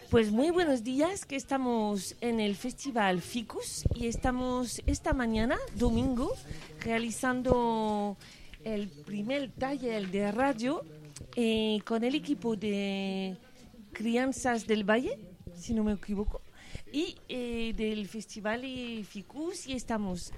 Pues muy buenos días, que estamos en el Festival Ficus y estamos esta mañana, domingo, realizando el primer taller de radio con el equipo de Crianzas del Valle, si no me equivoco, y del Festival Ficus, y estamos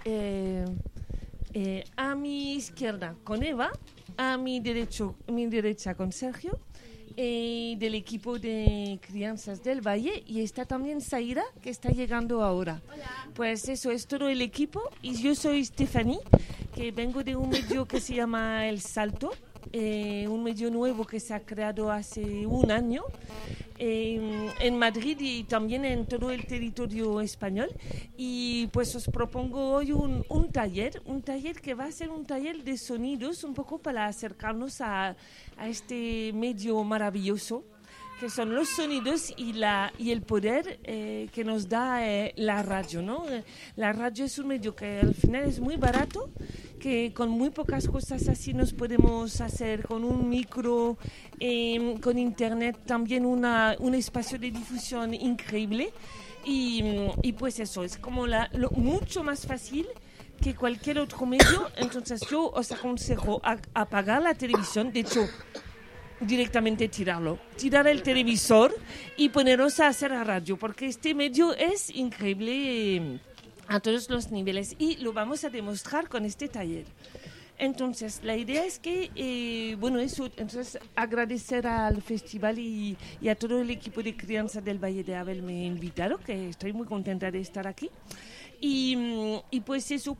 a mi izquierda con Eva, a mi derecha con Sergio, del equipo de Crianzas del Valle, y está también Zaira, que está llegando ahora. Hola. Pues eso es todo el equipo, y yo soy Stephanie, que vengo de un medio que se llama El Salto, un medio nuevo que se ha creado hace un año en Madrid y también en todo el territorio español, y pues os propongo hoy un taller que va a ser un taller de sonidos, un poco para acercarnos a este medio maravilloso que son los sonidos y el poder que nos da la radio, ¿no? La radio es un medio que al final es muy barato, que con muy pocas cosas así nos podemos hacer, con un micro, con internet también un espacio de difusión increíble, y pues eso, es como mucho más fácil que cualquier otro medio. Entonces yo os aconsejo apagar la televisión, de hecho directamente tirar el televisor y poneros a hacer la radio, porque este medio es increíble a todos los niveles, y lo vamos a demostrar con este taller. Entonces, la idea es que, entonces agradecer al festival y a todo el equipo de Crianza del Valle de haberme invitado, que estoy muy contenta de estar aquí. Y pues eso,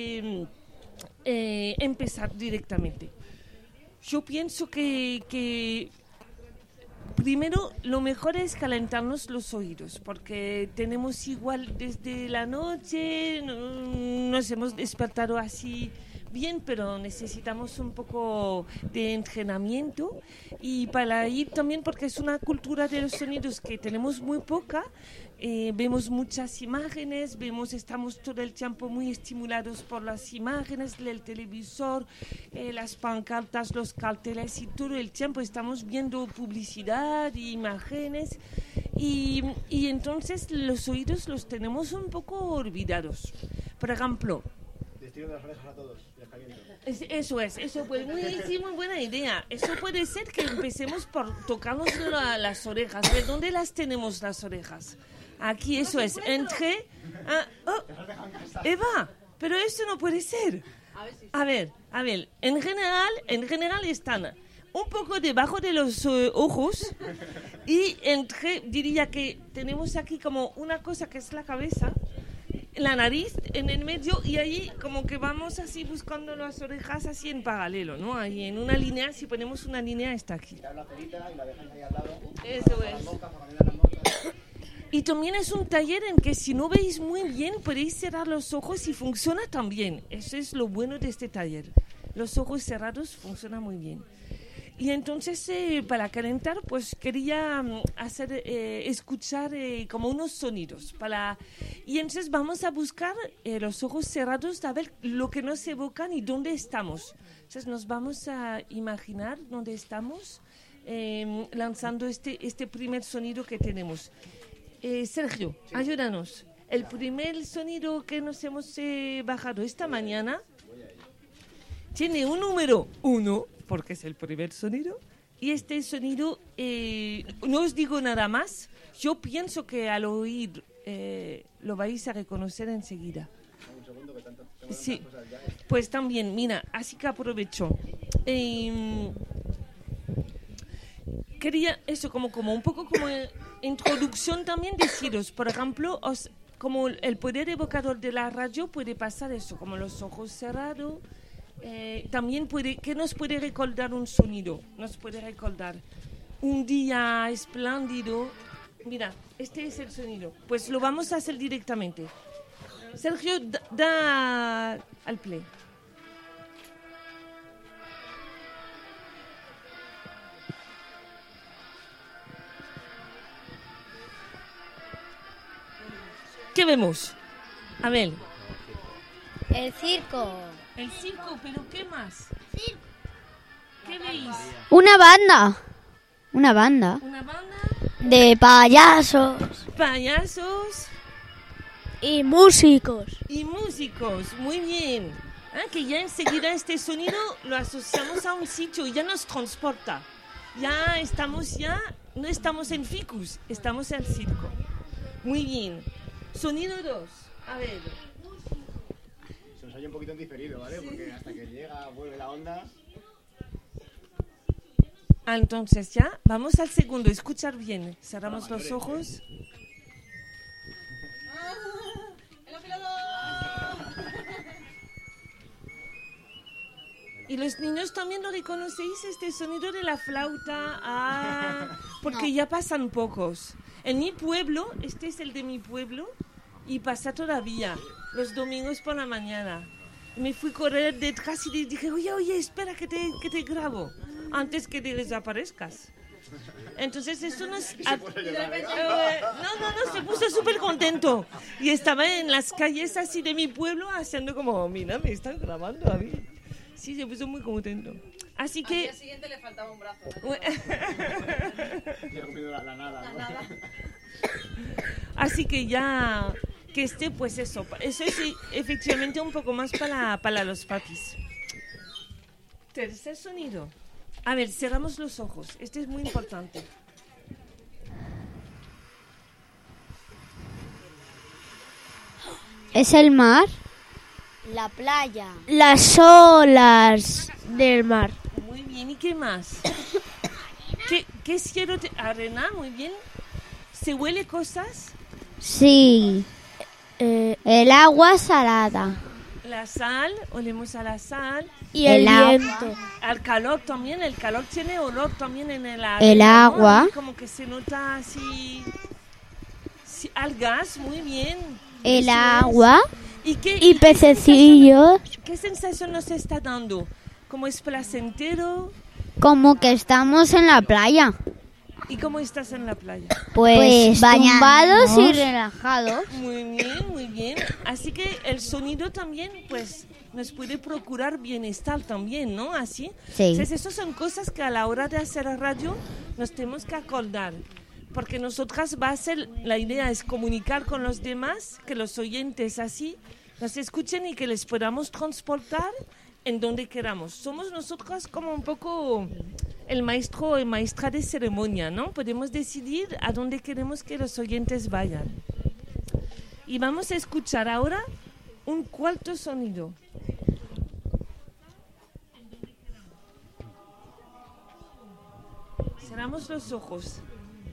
empezar directamente. Yo pienso que primero lo mejor es calentarnos los oídos, porque tenemos igual desde la noche, nos hemos despertado así bien, pero necesitamos un poco de entrenamiento, y para ir también, porque es una cultura de los sonidos que tenemos muy poca. Vemos muchas imágenes, estamos todo el tiempo muy estimulados por las imágenes, el televisor, las pancartas, los carteles, y todo el tiempo estamos viendo publicidad y imágenes, y entonces los oídos los tenemos un poco olvidados. Por ejemplo, destino de las orejas a todos, y caliento. Eso pues muy buena idea. Eso puede ser que empecemos por tocarnos las orejas. ¿De dónde las tenemos las orejas? Aquí, eso es, entre... Eva, pero eso no puede ser. A ver, en general están un poco debajo de los ojos, y diría que tenemos aquí como una cosa que es la cabeza, la nariz en el medio, y ahí como que vamos así buscando las orejas así en paralelo, ¿no? Ahí en una línea, si ponemos una línea, está aquí. La cerita y la dejan ahí al lado. Eso es. Y también es un taller en que si no veis muy bien podéis cerrar los ojos y funciona también. Eso es lo bueno de este taller. Los ojos cerrados funcionan muy bien. Y entonces para calentar pues quería escuchar como unos sonidos. Y entonces vamos a buscar los ojos cerrados, a ver lo que nos evocan y dónde estamos. Entonces nos vamos a imaginar dónde estamos lanzando este primer sonido que tenemos. Sergio, sí, ayúdanos. El primer sonido que nos hemos bajado esta mañana tiene un número 1, porque es el primer sonido, y este sonido, no os digo nada más, yo pienso que al oír lo vais a reconocer enseguida. Un segundo, que tanto sí, pues también, mira, así que aprovecho. Quería eso, como un poco como introducción también, deciros, por ejemplo, como el poder evocador de la radio puede pasar eso, como los ojos cerrados. También ¿qué nos puede recordar un sonido? Nos puede recordar un día espléndido. Mira, este es el sonido. Pues lo vamos a hacer directamente. Sergio, da al play. ¿Qué vemos? A ver. El circo. El circo, pero ¿qué más? ¿Qué veis? Una banda. Una banda. Una banda. De payasos. Payasos Y músicos. y músicos. Muy bien. Que ya enseguida este sonido lo asociamos a un sitio y ya nos transporta. No estamos en Ficus, estamos en el circo. Muy bien. Sonido 2. A ver. Se nos oye un poquito en diferido, ¿vale? Porque hasta que llega, vuelve la onda. Entonces ya, vamos al segundo. Escuchar bien. Cerramos los ojos. Y los niños también lo reconocéis, este sonido de la flauta, porque ya pasan pocos. En mi pueblo, este es el de mi pueblo, y pasa todavía, los domingos por la mañana. Me fui a correr detrás y le dije, oye, espera que te grabo, antes que te desaparezcas. Entonces eso nos... No, se puso súper contento. Y estaba en las calles así de mi pueblo haciendo como, mira, me están grabando a mí. Sí, se puso muy contento. Así que... Al día siguiente le faltaba un brazo, ¿no? Ya ha comido la nada, ¿no? Nada. Así que ya... Que pues eso es efectivamente un poco más para los papis. Tercer sonido. A ver, cerramos los ojos. Este es muy importante. ¿Es el mar? La playa. Las olas del mar. Muy bien, ¿y qué más? ¿Qué cielo? Arena, muy bien. ¿Se huele cosas? Sí. El agua salada. La sal, olemos a la sal. Y el agua. viento. Al calor también, el calor tiene olor también en el agua. El agua. Como que se nota así... Sí, al gas, muy bien. El Eso es. agua. ¿Y pececillos. ¿Qué sensación nos está dando? ¿Cómo es placentero? Como que estamos en la playa. ¿Y cómo estás en la playa? Pues tumbados y bañándonos. relajados. Muy bien, muy bien. Así que el sonido también, pues, nos puede procurar bienestar también, ¿no? Así. Sí. Entonces, esas son cosas que a la hora de hacer radio nos tenemos que acordar. Porque nosotras la idea es comunicar con los demás, que los oyentes así nos escuchen y que les podamos transportar en donde queramos. Somos nosotras como un poco el maestro o maestra de ceremonia, ¿no? Podemos decidir a dónde queremos que los oyentes vayan. Y vamos a escuchar ahora un cuarto sonido. Cerramos los ojos.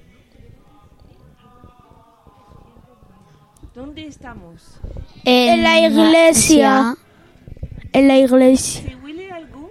¿Dónde estamos? En la iglesia. En la iglesia. ¿Se huele algo?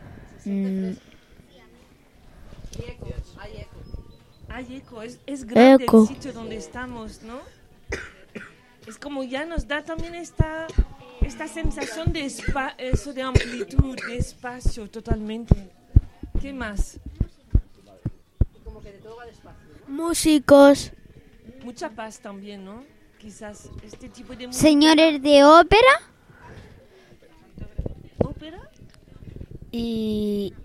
Hay eco. Es grande Eco. el sitio donde estamos, ¿no? Es como ya nos da también esta sensación de eso de amplitud, de espacio totalmente. ¿Qué más? Como que de todo va despacio. Músicos. Mucha paz también, ¿no? Quizás este tipo de música. Señores de ópera. ¿Ópera? Y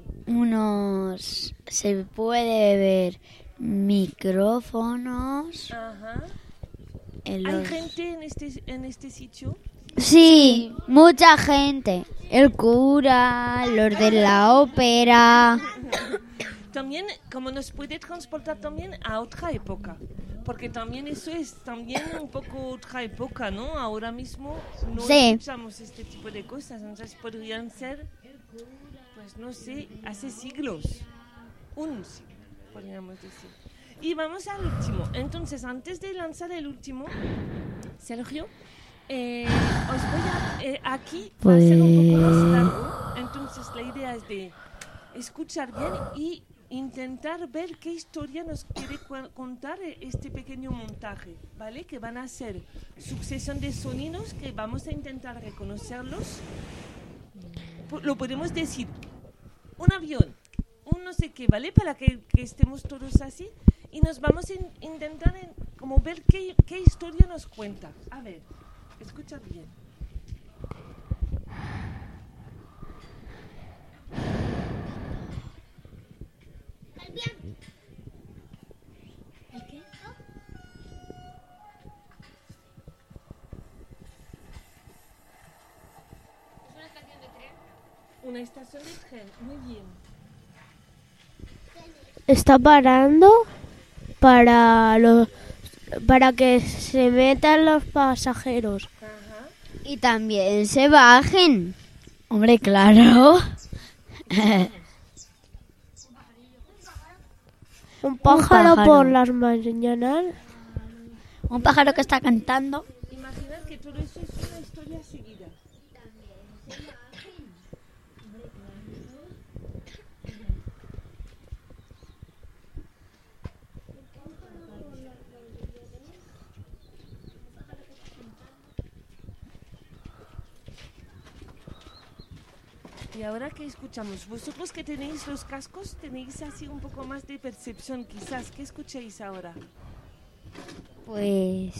se puede ver micrófonos. Ajá. En ¿Hay los- gente en este sitio? Sí, mucha gente. El cura, los de la ópera. También, como nos puede transportar también a otra época, porque también eso es también un poco otra época, ¿no? Ahora mismo no Sí. escuchamos este tipo de cosas, entonces podrían ser, pues no sé, hace siglos, un siglo, podríamos decir. Y vamos al último. Entonces, antes de lanzar el último, Sergio, os voy a... aquí va a ser un poco más largo, entonces la idea es de escuchar bien y intentar ver qué historia nos quiere contar este pequeño montaje, ¿vale? Que van a ser sucesión de sonidos que vamos a intentar reconocerlos. Lo podemos decir, un avión, un no sé qué, ¿vale? Para que estemos todos así y nos vamos a intentar como ver qué historia nos cuenta. A ver, escucha bien. Una estación de tren, muy bien. Está parando para que se metan los pasajeros. Ajá. Y también se bajen. Hombre, claro. Un pájaro pájaro. por las mañanas. Un pájaro que está cantando. Imaginad que todo eso es una historia seguida. Y ahora que escuchamos, vosotros que tenéis los cascos, tenéis así un poco más de percepción quizás. ¿Qué escucháis ahora? Pues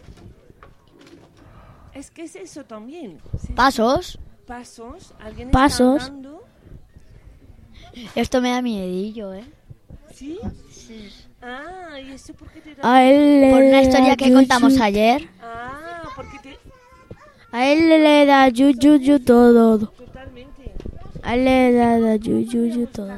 Es que es eso también. Sí. pasos. Pasos, alguien Pasos. está andando. Esto me da miedillo, ¿eh? ¿Sí? Ah, ¿y eso por qué te da? A él le Por una da historia que yuyu. contamos ayer. Ah, porque te... A él le da yuyu todo. Totalmente. A él le da yuyu todo.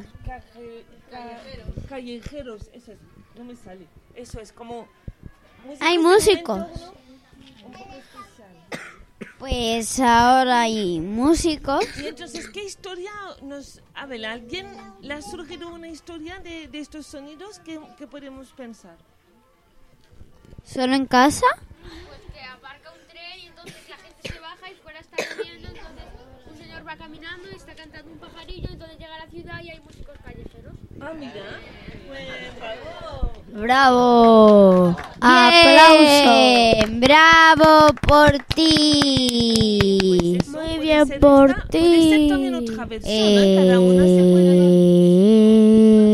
Callejeros, eso es, no me sale. Eso es como... Hay de músicos. un entorno un poco especial. Pues ahora hay músicos. Y entonces, ¿qué historia nos... A ver, ¿a alguien le ha surgido una historia de estos sonidos que podemos pensar? ¿Solo en casa? Pues que aparca un tren y entonces la gente se baja y fuera está lloviendo, entonces un señor va caminando y está cantando un pajarillo, entonces llega a la ciudad y hay músicos callejeros. Ah, mira. Pues, bravo. ¡Bravo! ¡Aplauso! Bien, ¡bravo por ti! Eso Muy puede bien ser por esta, puede ser también ti. otra versión, ¿eh? Cada una se puede...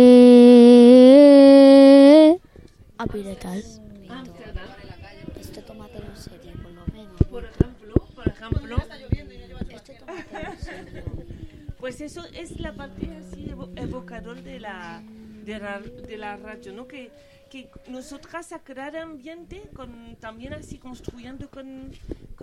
Apiretal. Esto tómatelo en serio, por lo menos. Por ejemplo, pues eso es la parte así evocador de la radio, ¿no? Que nosotras a crear ambiente, también así construyendo con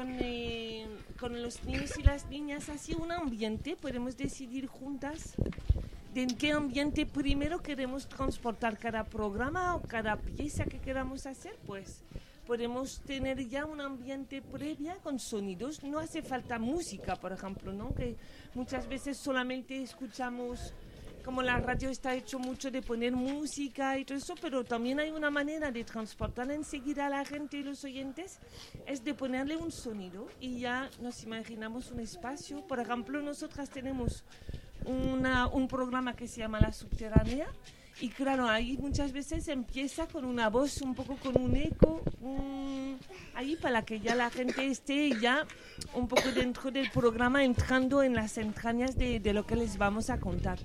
los niños y las niñas así un ambiente, podemos decidir juntas de en qué ambiente primero queremos transportar cada programa o cada pieza que queramos hacer, pues podemos tener ya un ambiente previa con sonidos. No hace falta música, por ejemplo, ¿no? Que muchas veces solamente escuchamos, como la radio está hecho mucho de poner música y todo eso, pero también hay una manera de transportar enseguida a la gente y los oyentes, es de ponerle un sonido y ya nos imaginamos un espacio. Por ejemplo, nosotras tenemos un programa que se llama La Subterránea. Y claro, ahí muchas veces empieza con una voz, un poco con un eco, ahí para que ya la gente esté ya un poco dentro del programa, entrando en las entrañas de lo que les vamos a contar.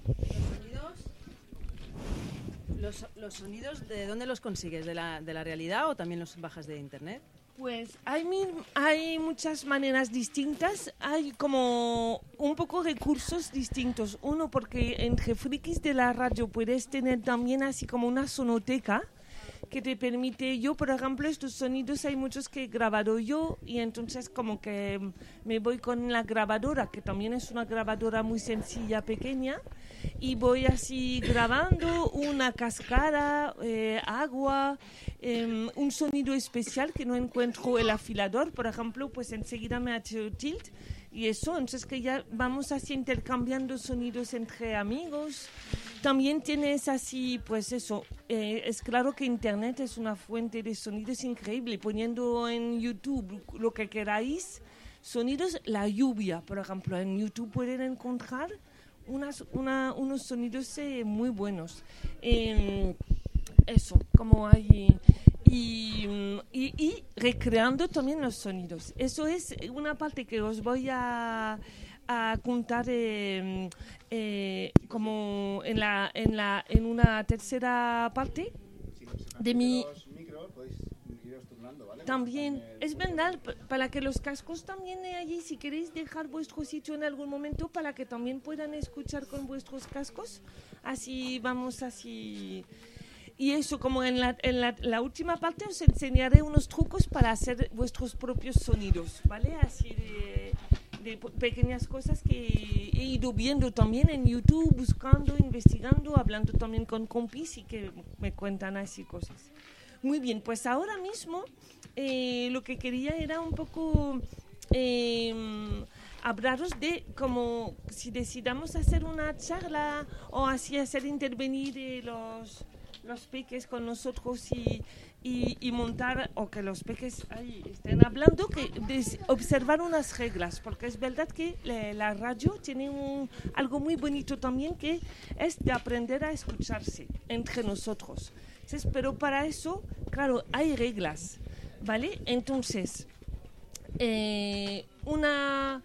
¿Los sonidos de dónde los consigues? ¿De la realidad o también los bajas de internet? Pues hay muchas maneras distintas, hay como un poco recursos distintos. Uno, porque entre frikis de la radio puedes tener también así como una sonoteca que te permite, yo por ejemplo, estos sonidos hay muchos que he grabado yo y entonces como que me voy con la grabadora, que también es una grabadora muy sencilla, pequeña, y voy así grabando una cascada, agua, un sonido especial que no encuentro el afilador, por ejemplo, pues enseguida me ha hecho tilt y eso, entonces que ya vamos así intercambiando sonidos entre amigos. También tienes así, pues eso, es claro que Internet es una fuente de sonidos increíble, poniendo en YouTube lo que queráis, sonidos, la lluvia, por ejemplo, en YouTube pueden encontrar unos sonidos muy buenos. Eso, como hay... Y recreando también los sonidos. Eso es una parte que os voy a contar como en una tercera parte de mi... También, es verdad, para que los cascos también allí, si queréis dejar vuestro sitio en algún momento, para que también puedan escuchar con vuestros cascos, así vamos así... Y eso, como en la última parte os enseñaré unos trucos para hacer vuestros propios sonidos, ¿vale? Así de pequeñas cosas que he ido viendo también en YouTube, buscando, investigando, hablando también con compis y que me cuentan así cosas. Muy bien, pues ahora mismo lo que quería era un poco hablaros de como si decidamos hacer una charla o así hacer intervenir los peques con nosotros y montar, o que los peques ahí estén hablando, observar unas reglas, porque es verdad que la radio tiene algo muy bonito también, que es de aprender a escucharse entre nosotros. Entonces, pero para eso, claro, hay reglas, ¿vale? Entonces, una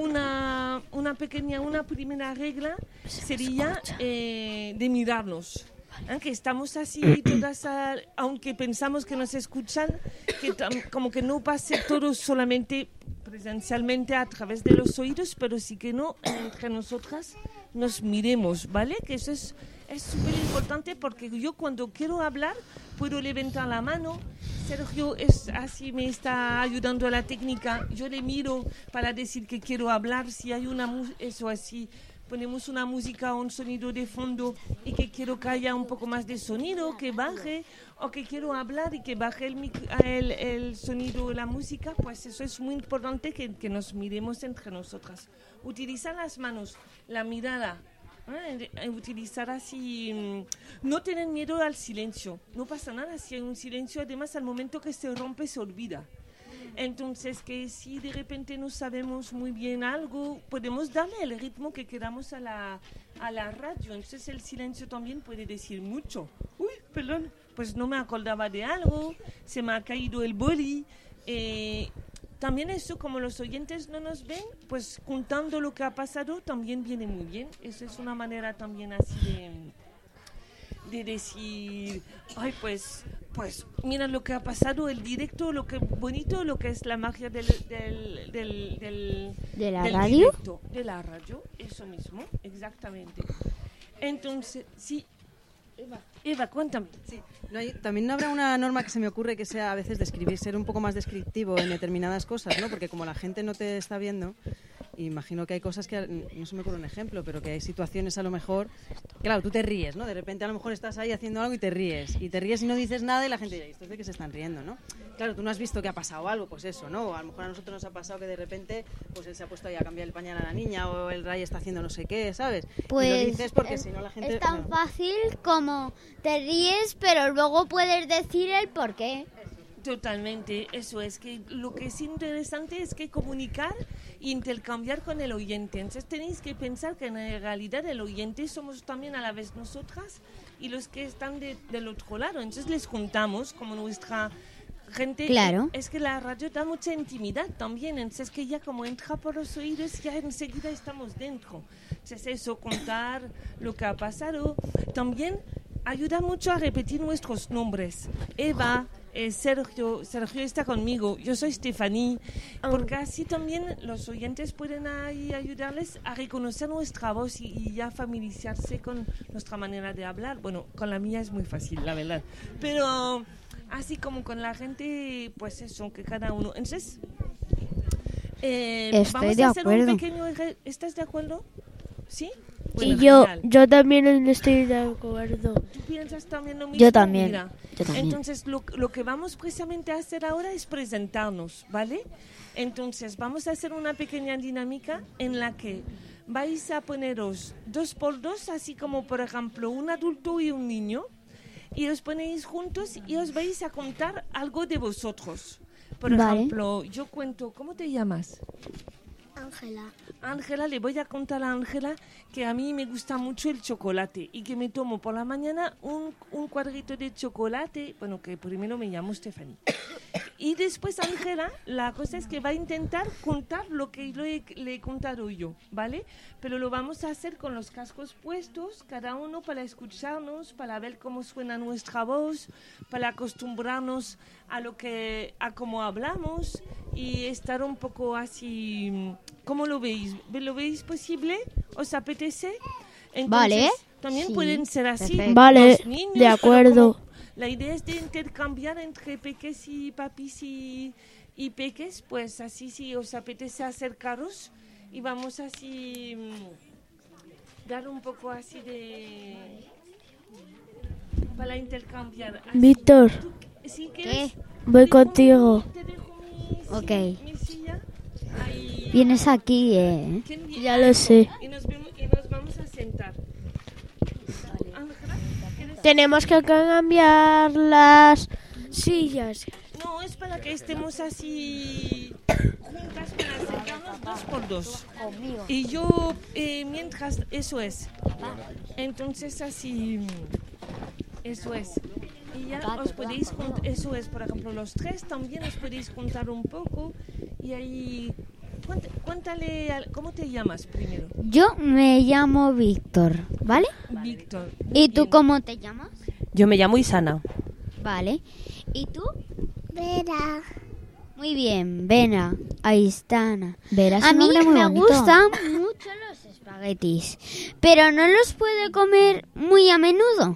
primera regla sería de mirarnos. Que estamos así todas, aunque pensamos que nos escuchan, que como que no pase todo solamente presencialmente a través de los oídos, pero sí que no, entre nosotras nos miremos, ¿vale? Que eso es súper importante, porque yo cuando quiero hablar puedo levantar la mano. Sergio así me está ayudando a la técnica, yo le miro para decir que quiero hablar, si hay eso así. Ponemos una música o un sonido de fondo y que quiero que haya un poco más de sonido, que baje, o que quiero hablar y que baje el sonido, la música, pues eso es muy importante que nos miremos entre nosotras. Utilizar las manos, la mirada, utilizar así, no tener miedo al silencio, no pasa nada si hay un silencio, además al momento que se rompe se olvida. Entonces, que si de repente no sabemos muy bien algo, podemos darle el ritmo que queramos a la radio. Entonces, el silencio también puede decir mucho. Uy, perdón, pues no me acordaba de algo, se me ha caído el boli. También eso, como los oyentes no nos ven, pues contando lo que ha pasado también viene muy bien. Eso es una manera también así de decir, ay, pues mira lo que ha pasado, el directo, lo que bonito, lo que es la magia del radio. Directo, de la radio, eso mismo, exactamente. Entonces, sí, Eva, cuéntame. Sí, también no habrá una norma que se me ocurre que sea a veces ser un poco más descriptivo en determinadas cosas, ¿no? Porque como la gente no te está viendo, imagino que hay cosas que, no se me ocurre un ejemplo, pero que hay situaciones a lo mejor, claro, tú te ríes, ¿no? De repente a lo mejor estás ahí haciendo algo y te ríes y no dices nada y la gente dice, ¿esto es de que se están riendo, no? Claro, tú no has visto que ha pasado algo, pues eso, ¿no? O a lo mejor a nosotros nos ha pasado que de repente pues él se ha puesto ahí a cambiar el pañal a la niña o el Ray está haciendo no sé qué, ¿sabes? Pues y lo dices porque si no la gente... Es tan fácil como te ríes, pero luego puedes decir el por qué. Totalmente, eso es que lo que es interesante es que comunicar e intercambiar con el oyente. Entonces tenéis que pensar que en realidad el oyente somos también a la vez nosotras y los que están del otro lado. Entonces les juntamos como nuestra gente. Claro. Es que la radio da mucha intimidad también. Entonces que ya como entra por los oídos, ya enseguida estamos dentro. Entonces eso, contar lo que ha pasado. También ayuda mucho a repetir nuestros nombres. Eva, Sergio está conmigo, yo soy Stephanie, porque así también los oyentes pueden ahí ayudarles a reconocer nuestra voz y ya familiarizarse con nuestra manera de hablar. Bueno, con la mía es muy fácil, la verdad, pero así como con la gente, pues eso, que cada uno. Entonces, vamos a hacer un pequeño... ¿Estás de acuerdo? ¿Sí? Bueno, y yo también estoy de acuerdo. ¿Tú piensas también lo mismo? Yo también. Mira, entonces, lo que vamos precisamente a hacer ahora es presentarnos, ¿vale? Entonces, vamos a hacer una pequeña dinámica en la que vais a poneros 2 por 2, así como, por ejemplo, un adulto y un niño, y os ponéis juntos y os vais a contar algo de vosotros. Por ejemplo, yo cuento, ¿cómo te llamas? Ángela, le voy a contar a Ángela que a mí me gusta mucho el chocolate y que me tomo por la mañana un cuadrito de chocolate, bueno, que primero me llamo Stephanie. Y después Ángela, la cosa es que va a intentar contar lo que le he contado yo, ¿vale? Pero lo vamos a hacer con los cascos puestos, cada uno para escucharnos, para ver cómo suena nuestra voz, para acostumbrarnos a cómo hablamos y estar un poco así. ¿Cómo lo veis? ¿Lo veis posible? ¿Os apetece? Entonces, vale. También sí, pueden ser así. Vale, los niños, de acuerdo. La idea es de intercambiar entre peques y papis y Y peques, pues así si os apetece acercaros y vamos así dar un poco así de para intercambiar. Así, Víctor, si quieres, voy contigo. te dejo Ok. mi silla. Ahí, Vienes aquí, ¿quién viene? Ya lo sé. Y nos vamos a sentar. Ángela, ¿quieres? Tenemos que cambiar las sillas. No, es para que estemos así juntas para acercarnos 2 por 2. Y yo, mientras, eso es. Entonces así, eso es. Y ya os podéis juntar, eso es, por ejemplo, los 3 también os podéis juntar un poco. Y ahí, cuéntale, ¿cómo te llamas primero? Yo me llamo Víctor, ¿vale? Víctor. ¿Y tú cómo te llamas? Yo me llamo Isana. Vale. ¿Y tú? Vera. Muy bien, Vera. Ahí está Ana. Vera es A un mí nombre muy me bonito. gustan mucho los espaguetis, pero no los puedo comer muy a menudo.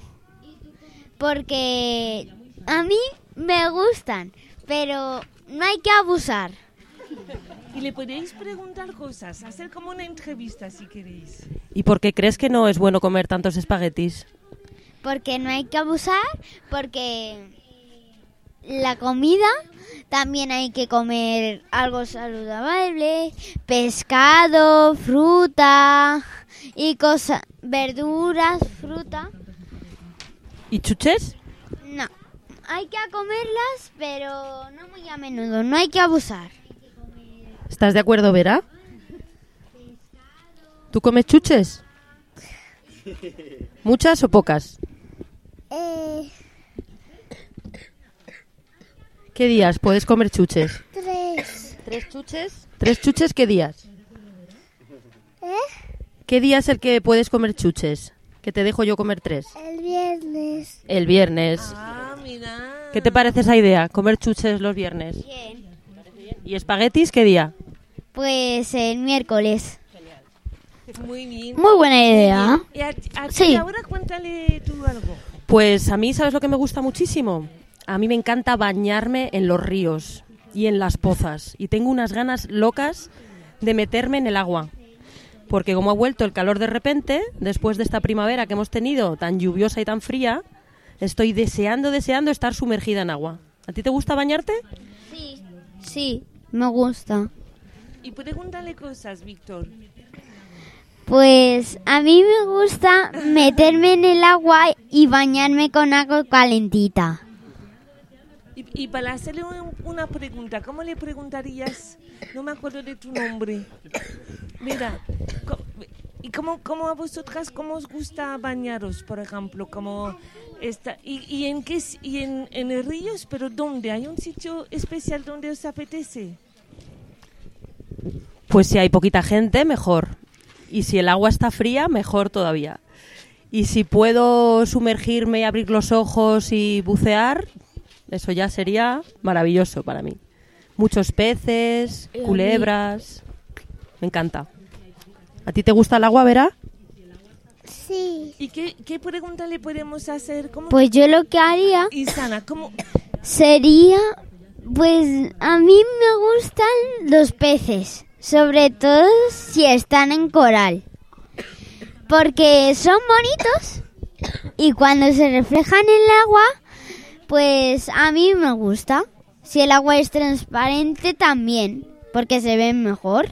Porque a mí me gustan, pero no hay que abusar. Y le podéis preguntar cosas, hacer como una entrevista si queréis. ¿Y por qué crees que no es bueno comer tantos espaguetis? Porque no hay que abusar, porque la comida también hay que comer algo saludable, pescado, fruta y cosas, verduras, fruta. ¿Y chuches? No, hay que comerlas, pero no muy a menudo, no hay que abusar. ¿Estás de acuerdo, Vera? ¿Tú comes chuches? ¿Muchas o pocas? ¿Qué días puedes comer chuches? 3. ¿3 chuches? ¿3 chuches qué días? ¿Qué día es el que puedes comer chuches? Que te dejo yo comer 3. El viernes. El viernes. Ah, mira. ¿Qué te parece esa idea? Comer chuches los viernes. Bien. ¿Y espaguetis qué día? Pues el miércoles. Muy bien. Muy buena idea. Y a ti Sí. ahora cuéntale tú algo. Pues a mí, ¿sabes lo que me gusta muchísimo? A mí me encanta bañarme en los ríos y en las pozas. Y tengo unas ganas locas de meterme en el agua. Porque como ha vuelto el calor de repente, después de esta primavera que hemos tenido tan lluviosa y tan fría, estoy deseando estar sumergida en agua. ¿A ti te gusta bañarte? Sí, me gusta. Y pregúntale cosas, Víctor. Pues a mí me gusta meterme en el agua y bañarme con agua calentita. Y para hacerle una pregunta, ¿cómo le preguntarías? No me acuerdo de tu nombre. Mira, ¿y cómo a vosotras cómo os gusta bañaros, por ejemplo? Como ¿Y en qué en el ríos? ¿Pero dónde? ¿Hay un sitio especial donde os apetece? Pues si hay poquita gente, mejor. Y si el agua está fría, mejor todavía. Y si puedo sumergirme y abrir los ojos y bucear, eso ya sería maravilloso para mí. Muchos peces, culebras. Me encanta. ¿A ti te gusta el agua, Vera? Sí. ¿Y qué pregunta le podemos hacer? Pues yo lo que haría Isana, ¿cómo? sería, pues a mí me gustan los peces, sobre todo si están en coral, porque son bonitos y cuando se reflejan en el agua, pues a mí me gusta. Si el agua es transparente también, porque se ven mejor.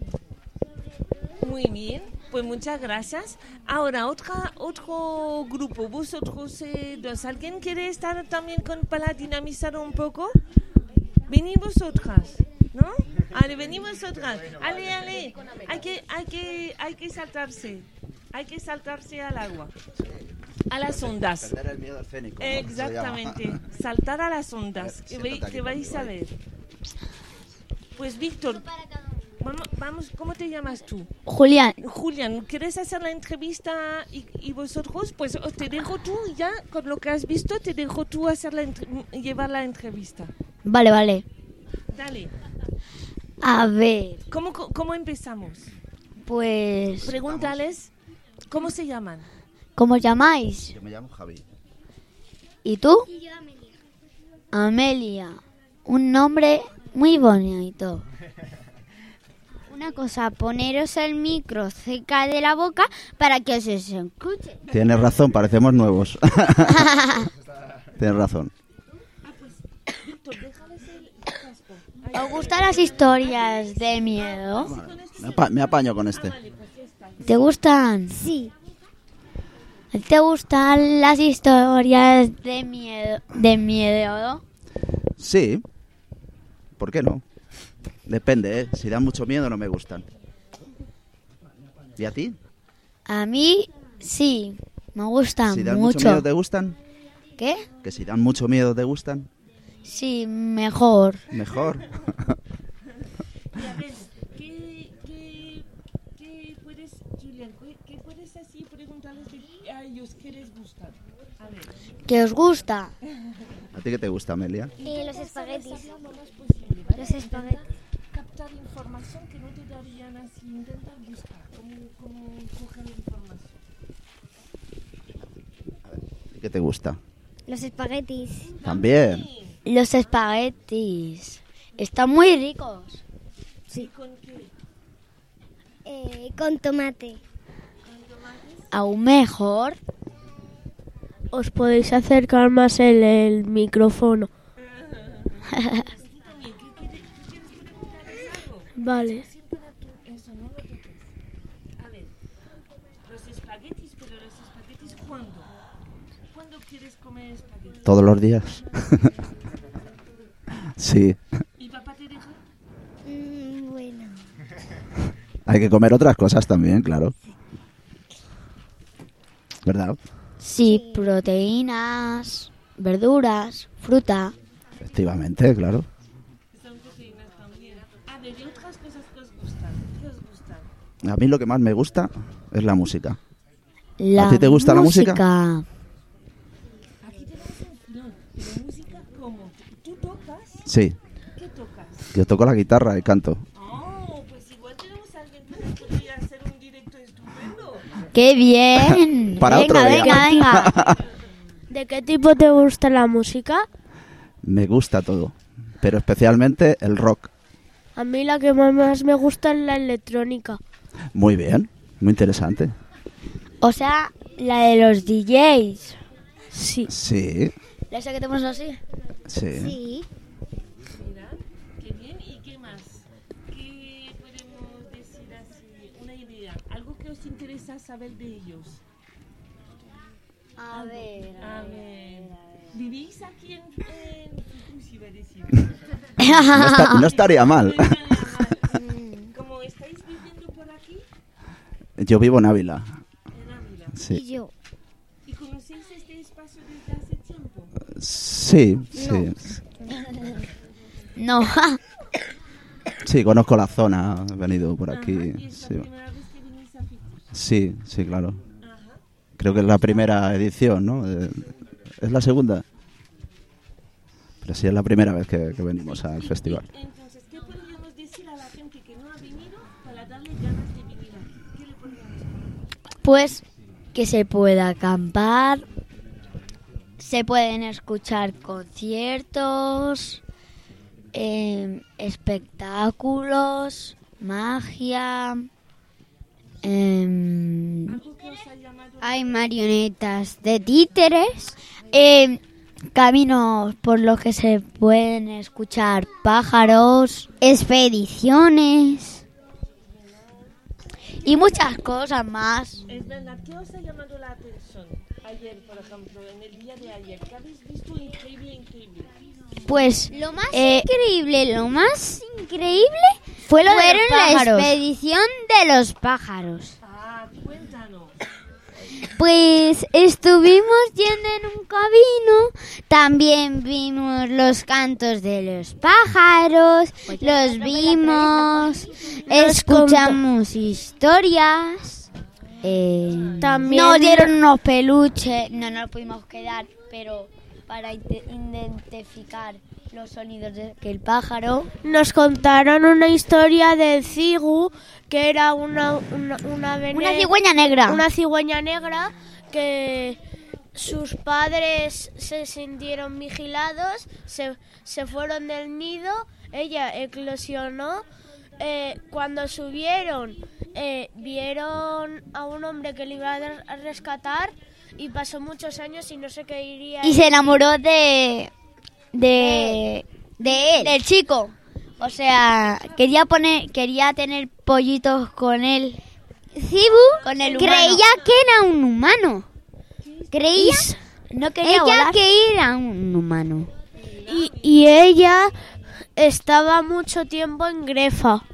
Muy bien, pues muchas gracias. Ahora, otro grupo, vosotros dos. ¿Alguien quiere estar también para dinamizar un poco? Venid vosotras, ¿no? Ale, venid vosotras. Ale, hay que saltarse. Hay que saltarse al agua. A las ondas. Perder el miedo escénico, ¿no? Exactamente. Se llama. Saltar a las ondas. Siéntate aquí Que vais a conmigo, ver. Pues Víctor, vamos, ¿cómo te llamas tú? Julián, Julián, ¿quieres hacer la entrevista y vosotros? Pues te dejo tú ya, con lo que has visto, te dejo tú hacer llevar la entrevista. vale. Dale. A ver, ¿Cómo empezamos? pues, Pregúntales, ¿cómo se llaman? ¿cómo os llamáis? Yo me llamo Javi. ¿Y tú? Amelia. Un nombre muy bonito. Una cosa, poneros el micro cerca de la boca para que os escuche. Tienes razón, parecemos nuevos. Tienes razón. ¿Os gustan las historias de miedo? Me apaño con este. ¿Te gustan? Sí. ¿Te gustan las historias de miedo? Sí. ¿Por qué no? Depende, ¿eh? Si dan mucho miedo no me gustan. ¿Y a ti? A mí sí, me gustan Si dan mucho. mucho miedo, ¿te gustan? ¿Qué? Que si dan mucho miedo, ¿te gustan? Sí, mejor. Mejor. Y a ver, ¿qué puedes, Julián, qué puedes así preguntarles a ellos qué les gusta? A ver. ¿Qué os gusta? ¿A ti qué te gusta, Amelia? Los espaguetis. Lo más posible, ¿vale? Los espaguetis. Captar información que no te darían así, intentar buscar cómo coger información. ¿Y qué te gusta? Los espaguetis. También. Los espaguetis. Están muy ricos. Sí. ¿Con qué? Con tomate. Aún mejor. Os podéis acercar más el micrófono. Vale. Eso, no lo toques. A ver, los espaguetis, pero los espaguetis ¿cuándo? ¿Cuándo quieres comer espaguetis? ¿Todos los días? Sí. ¿Y papá te deja? Bueno. Hay que comer otras cosas también, claro. ¿Verdad? Sí, proteínas, verduras, fruta. Efectivamente, claro. Son proteínas también. A ver, ¿y otras cosas que os gustan? ¿Qué os gustan? A mí lo que más me gusta es la música. La ¿A ti te gusta la música? Aquí tenemos un filón. ¿Pero música cómo? ¿Tú tocas? Sí. ¿Qué tocas? Yo toco la guitarra y canto. Oh, pues igual tenemos a alguien que nos podría hacer un directo estupendo. ¡Qué bien! Para venga, otro día. venga, venga. ¿De qué tipo te gusta la música? Me gusta todo, pero especialmente el rock. A mí la que más me gusta es la electrónica. Muy bien, muy interesante. O sea, la de los DJs. Sí. Sí, ¿Esa que tenemos así? sí. Sí. Mira, qué bien. ¿Y qué más? ¿Qué podemos decir así? Una idea. Algo que os interesa saber de ellos. A ver. ¿Vivís aquí en Ficus, iba a decir? No estaría mal. ¿Cómo estáis viviendo por aquí? Yo vivo en Ávila. En Ávila. Y Sí, yo. ¿Y conocéis este espacio desde hace tiempo? sí, sí. No. Sí, conozco la zona, he venido por aquí. Ajá, ¿y es Sí, la primera vez que venís a Ficus? sí, sí, claro. Ajá. Creo que es la primera edición, ¿no? ¿Es la segunda? Pero sí, es la primera vez que venimos al festival. Entonces, ¿qué podríamos decir a la gente que no ha venido para darle ganas de venir aquí? ¿Qué le podríamos decir? Pues que se pueda acampar, se pueden escuchar conciertos, espectáculos, magia. ¿Algo que os ha llamado la Hay marionetas de títeres, caminos por los que se pueden escuchar pájaros, expediciones y muchas cosas más. Es verdad, ¿qué os ha llamado la atención ayer, por ejemplo, en el día de ayer? ¿Qué habéis visto increíble? Pues Lo más Eh, increíble fue lo de fueron los la pájaros. expedición de los pájaros. Ah, cuéntanos. Pues estuvimos yendo en un camino, también vimos los cantos de los pájaros, los vimos, escuchamos historias, También nos dieron unos peluches, no nos pudimos quedar, pero para identificar los sonidos de que el pájaro. nos contaron una historia del cigu, que era una Una cigüeña negra. una cigüeña negra que sus padres se sintieron vigilados, se fueron del nido, ella eclosionó. Cuando subieron, vieron a un hombre que le iba a rescatar y pasó muchos años y no sé qué iría. Y se enamoró de él, del chico. O sea, quería tener pollitos con él. Zibu Con el creía que era un humano. Creía No quería ella volar. que era un humano. Y ella estaba mucho tiempo en Grefa.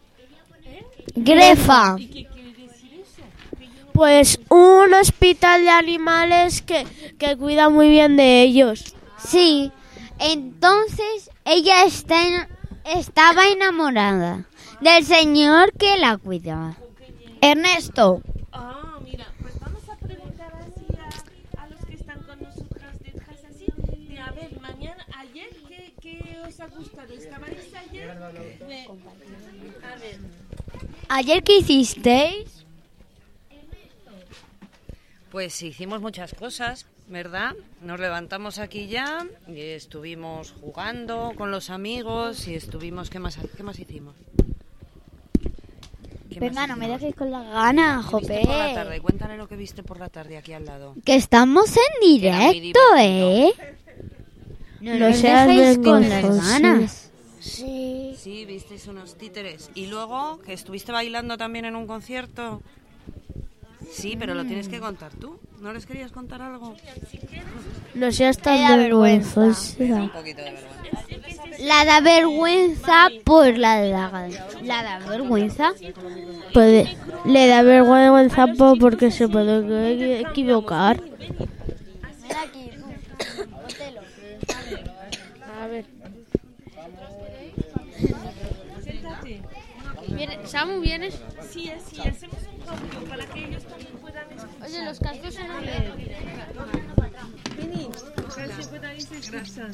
Grefa. ¿Y qué quiere decir eso? Pues un hospital de animales que cuida muy bien de ellos. Sí. Entonces ella estaba enamorada del señor que la cuidaba. Ernesto. Ah, mira, pues vamos a preguntar así a los que están con nosotras detrás así, de a ver, ayer, ¿qué os ha gustado? ¿Estabais ayer? A ver. ¿Ayer qué hicisteis? Pues hicimos muchas cosas, ¿verdad? Nos levantamos aquí ya y estuvimos jugando con los amigos y estuvimos... ¿Qué más hicimos? Venga, no me dejes con la gana, ¿Qué viste por la tarde? jope. Cuéntale lo que viste por la tarde aquí al lado. Que estamos en Era muy directo, divertido. No No nos seas dejéis con vergonzosos. las ganas. Sí. Sí, visteis unos títeres. Y luego, que estuviste bailando también en un concierto. Sí, pero lo tienes que contar tú. ¿No les querías contar algo? No seas tan Me da vergüenza. vergonzosa. Un poquito de vergüenza. La da vergüenza por la da vergüenza. Le da vergüenza porque se puede equivocar. Ven aquí, tú. Póntelo. A ver. Siéntate. Samu, ¿vienes? Sí, así, hacemos un cambio para que ellos también puedan escuchar. Oye, los cascos son Venid, para que podáis escuchar.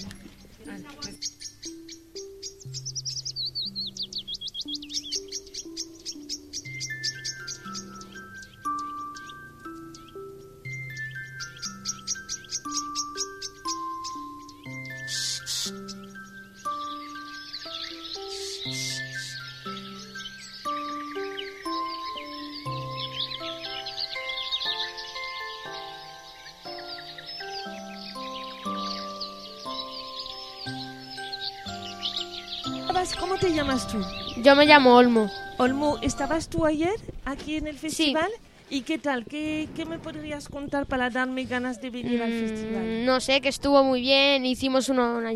¿Cómo te llamas tú? Yo me llamo Olmo. Olmo, ¿estabas tú ayer aquí en el festival? ¿Y qué tal? ¿Qué me podrías contar para darme ganas de venir al festival? No sé, que estuvo muy bien. Hicimos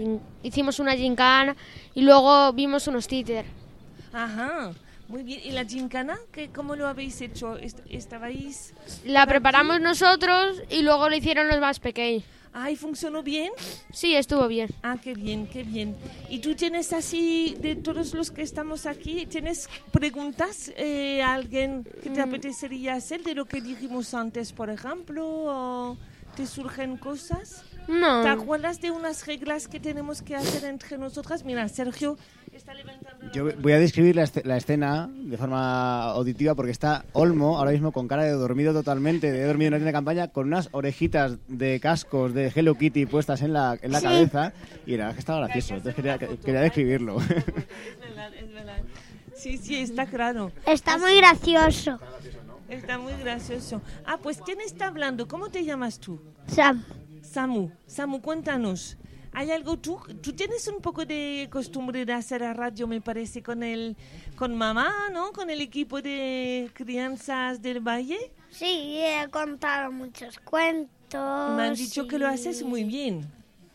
una gincana y luego vimos unos títeres. Ajá, muy bien. ¿Y la gincana? ¿Cómo lo habéis hecho? ¿Estabais...? La preparamos nosotros y luego lo hicieron los más pequeños. ¿Y funcionó bien? Sí, estuvo bien. Ah, qué bien, qué bien. ¿Y tú tienes así, de todos los que estamos aquí, tienes preguntas a alguien que te apetecería hacer de lo que dijimos antes, por ejemplo? ¿O te surgen cosas? No. ¿Te acuerdas de unas reglas que tenemos que hacer entre nosotras? Mira, Sergio está levantando... Yo voy a describir la escena de forma auditiva porque está Olmo ahora mismo con cara de dormido totalmente, de dormido en la tienda de campaña, con unas orejitas de cascos de Hello Kitty puestas en la cabeza y la verdad que estaba gracioso, entonces quería describirlo. Es verdad. Sí, está claro. Está muy gracioso. Está muy gracioso. Ah, pues ¿quién está hablando? ¿Cómo te llamas tú? Sam. Samu, cuéntanos. ¿Hay algo tú tienes un poco de costumbre de hacer a radio, me parece, con mamá, ¿no? Con el equipo de crianzas del Valle? Sí, he contado muchos cuentos. Me han dicho que lo haces muy bien.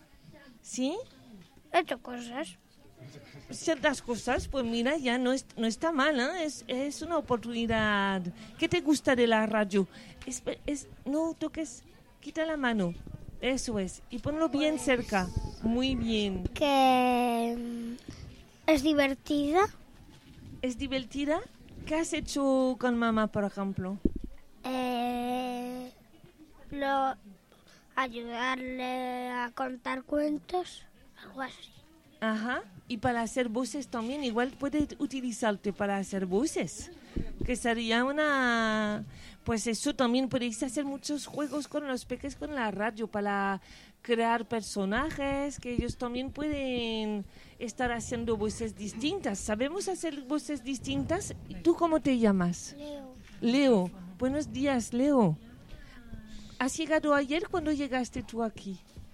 ¿Sí? He hecho cosas. Ciertas cosas, pues mira, ya no está mal, ¿eh? Es una oportunidad. ¿Qué te gusta de la radio? No toques, quita la mano. Eso es, y ponlo bien cerca. Muy bien. Que es divertida. ¿Es divertida? ¿Qué has hecho con mamá, por ejemplo? Ayudarle a contar cuentos, algo así. Ajá, y para hacer voces también, igual puede utilizarte para hacer voces. que sería una... Pues eso, también podéis hacer muchos juegos con los peques con la radio para crear personajes, que ellos también pueden estar haciendo voces distintas. ¿Sabemos hacer voces distintas? ¿Y tú cómo te llamas? Leo. Buenos días, Leo. ¿Has llegado ayer? ¿Cuándo llegaste tú aquí?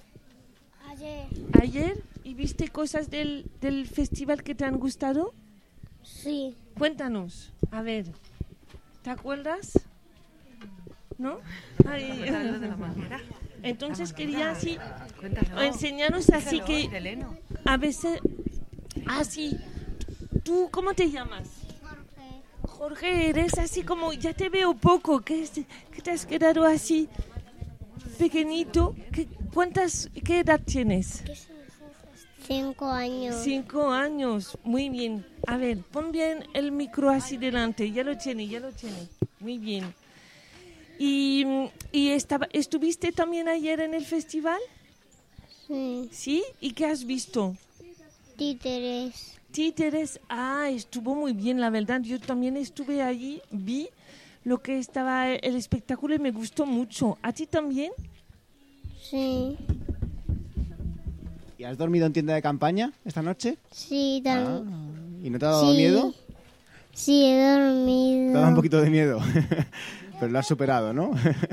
¿Ayer? ¿Y viste cosas del festival que te han gustado? Sí. Cuéntanos, a ver, ¿te acuerdas? ¿No? Ay, entonces quería así enseñaros así que a veces así. ¿Tú cómo te llamas? Jorge, eres así como, ya te veo poco, que te has quedado así pequeñito. ¿Qué edad tienes? 5 años. 5 años, muy bien. A ver, pon bien el micro así delante, ya lo tiene. Muy bien. ¿Y estuviste también ayer en el festival? Sí. ¿Sí? ¿Y qué has visto? Títeres. Estuvo muy bien, la verdad. Yo también estuve allí, vi lo que estaba el espectáculo y me gustó mucho. ¿A ti también? Sí. ¿Y has dormido en tienda de campaña esta noche? Sí, ¿Y no te ha dado miedo? Sí, he dormido. Te ha dado un poquito de miedo, pero lo has superado, ¿no?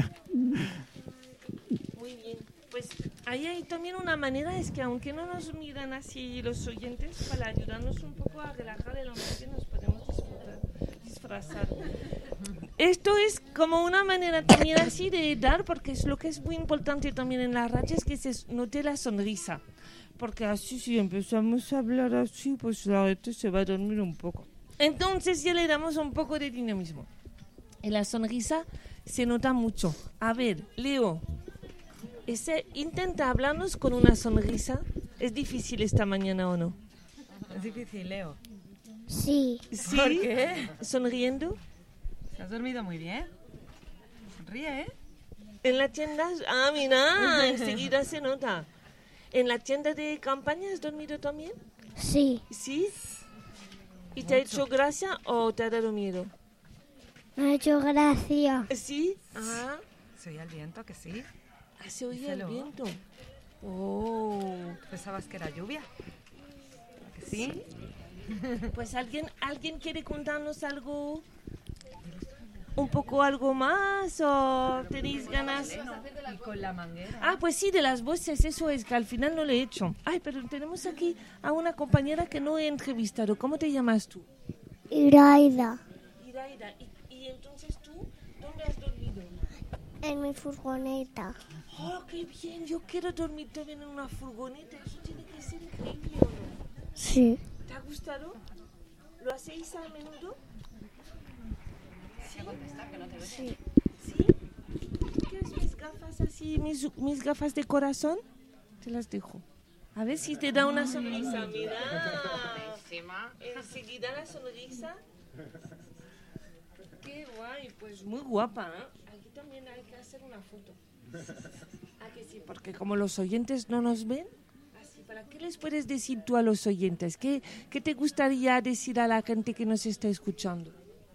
Muy bien. Pues ahí hay también una manera, es que aunque no nos miran así los oyentes, para ayudarnos un poco a relajar el ambiente nos podemos disfrazar. Esto es como una manera también así de dar, porque es lo que es muy importante también en la radio, es que se note la sonrisa. Porque así si empezamos a hablar así, pues la gente se va a dormir un poco. Entonces ya le damos un poco de dinamismo. En la sonrisa se nota mucho. A ver, Leo, intenta hablarnos con una sonrisa. ¿Es difícil esta mañana o no? Es difícil, Leo. Sí. ¿Sí? ¿Por qué? ¿Sonriendo? ¿Has dormido muy bien? Sonríe, ¿eh? En la tienda... mira, enseguida se nota. ¿En la tienda de campaña has dormido también? Sí. ¿Sí? ¿Y te ha hecho gracia o te ha dado miedo? Me ha hecho gracia. ¿Sí? ¿Se oía el viento, que sí? Se oía el Díselo. viento. Oh. ¿Pensabas que era lluvia? ¿Que sí? Pues ¿alguien quiere contarnos algo? ¿Un poco algo más o tenéis ganas? Y con la manguera. Pues sí, de las voces, eso es, que al final no lo he hecho. Pero tenemos aquí a una compañera que no he entrevistado. ¿Cómo te llamas tú? Iraida. Iraida. ¿Y entonces tú dónde has dormido? En mi furgoneta. ¡Oh, qué bien! Yo quiero dormir también en una furgoneta. Eso tiene que ser increíble, ¿o no? Sí. ¿Te ha gustado? ¿Lo hacéis a menudo? Sí. ¿Sí? ¿Quieres mis gafas así, mis gafas de corazón? Te las dejo. A ver si te da una sonrisa. Mira. Enseguida la sonrisa. Qué guay, pues muy guapa, ¿eh? Aquí también hay que hacer una foto. ¿A que sí? Porque como los oyentes no nos ven, así, ¿para qué les puedes decir tú a los oyentes? ¿Qué te gustaría decir a la gente que nos está escuchando?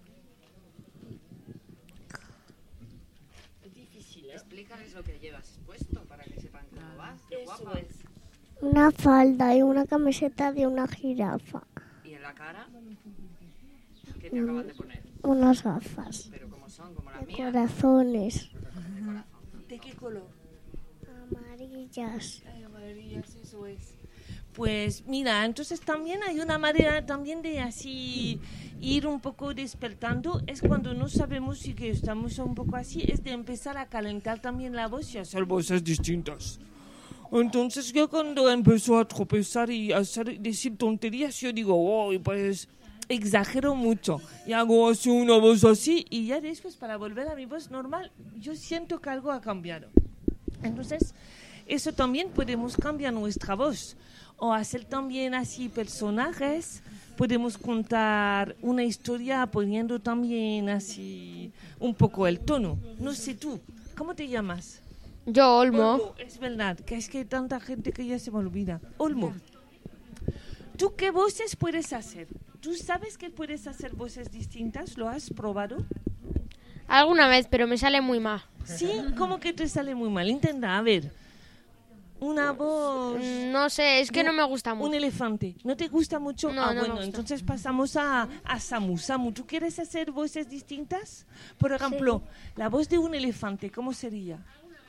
Explícales lo que llevas puesto para que sepan cómo vas. Qué Eso guapa. es. Una falda y una camiseta de una jirafa. ¿Y en la cara? ¿Qué te acaban de poner? Unas gafas. ¿Pero cómo son? ¿Como las De mías? corazones. ¿De qué color? Amarillas. Ay, amarillas, eso es. Pues mira, entonces también hay una manera también de así ir un poco despertando, es cuando no sabemos y que estamos un poco así, es de empezar a calentar también la voz y hacer voces distintas. Entonces yo cuando empezó a tropezar y a decir tonterías, yo digo, wow, pues exagero mucho y hago así una voz así y ya después para volver a mi voz normal, yo siento que algo ha cambiado. Entonces, eso también podemos cambiar nuestra voz o hacer también así personajes. Podemos contar una historia poniendo también así un poco el tono. No sé tú, ¿cómo te llamas? Yo, Olmo. Olmo, es verdad, que es que hay tanta gente que ya se me olvida. Olmo, ¿tú qué voces puedes hacer? ¿Tú sabes que puedes hacer voces distintas? ¿Lo has probado? Alguna vez, pero me sale muy mal. Sí, ¿cómo que te sale muy mal? Intenta, a ver. Una voz... No sé, es que no me gusta Un mucho. elefante. ¿No te gusta mucho? No, no me Bueno, gusta. entonces pasamos a Samu. Samu, ¿tú quieres hacer voces distintas? Por ejemplo, la voz de un elefante, ¿cómo sería?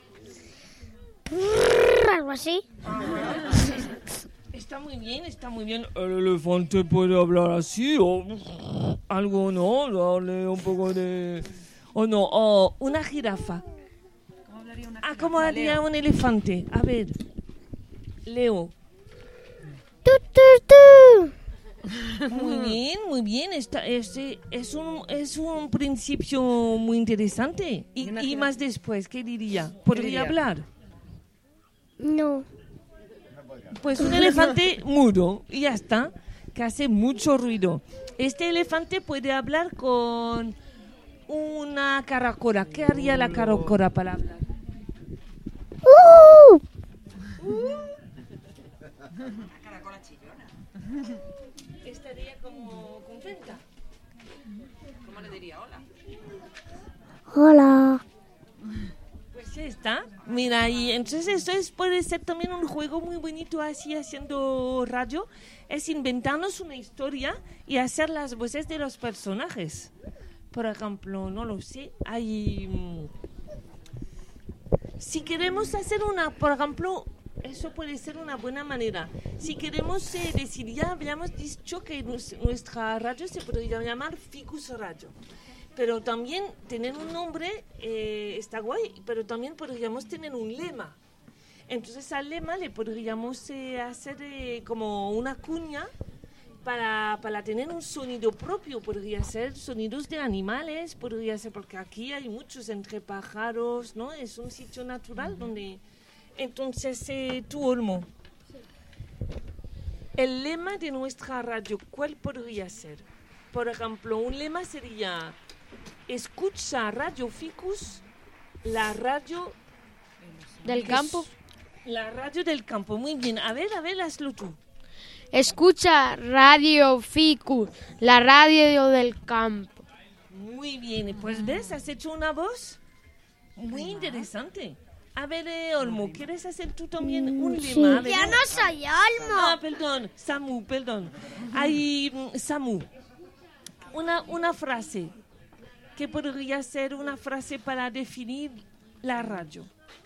Algo así. Está muy bien, está muy bien. El elefante puede hablar así o algo, ¿no? Darle un poco de... O no, o una jirafa. ¿Cómo haría un elefante? A ver, Leo. Muy bien. Es un principio muy interesante. Y más después, ¿qué diría? ¿Podría hablar? No. Pues un elefante mudo, y ya está, que hace mucho ruido. Este elefante puede hablar con una caracola. ¿Qué haría la caracola para hablar? La caracola chillona. Estaría como contenta. ¿Cómo le diría hola? Hola. Pues ya está. Mira, y entonces puede ser también un juego muy bonito así haciendo radio. Es inventarnos una historia y hacer las voces de los personajes. Por ejemplo, no lo sé, si queremos hacer por ejemplo, eso puede ser una buena manera. Si queremos decir, ya habíamos dicho que nuestra radio se podría llamar Ficus Radio. Pero también tener un nombre está guay, pero también podríamos tener un lema. Entonces al lema le podríamos hacer como una cuña para tener un sonido propio. Podría ser sonidos de animales, podría ser, porque aquí hay muchos entre pájaros, ¿no? Es un sitio natural donde... Entonces, tú, Olmo, el lema de nuestra radio, ¿cuál podría ser? Por ejemplo, un lema sería: escucha Radio Ficus, la radio... ¿Del campo? La radio del campo, muy bien. A ver, hazlo tú. Escucha Radio Ficus, la radio del campo. Muy bien, pues ves, has hecho una voz muy interesante. A ver, Olmo, ¿quieres hacer tú también un sí. lema? A ver, Yo no soy Olmo. Perdón, Samu, perdón. Samu, una frase. ¿Qué podría ser una frase para definir la radio?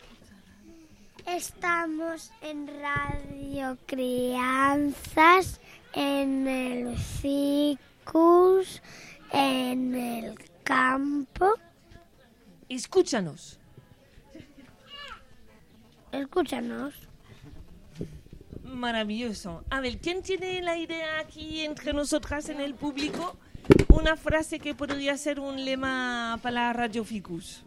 Estamos en Radio Crianzas, en el Ficus, en el campo. Escúchanos. Escúchanos. Maravilloso. A ver, ¿quién tiene la idea aquí entre nosotras en el público? Una frase que podría ser un lema para Radio Ficus.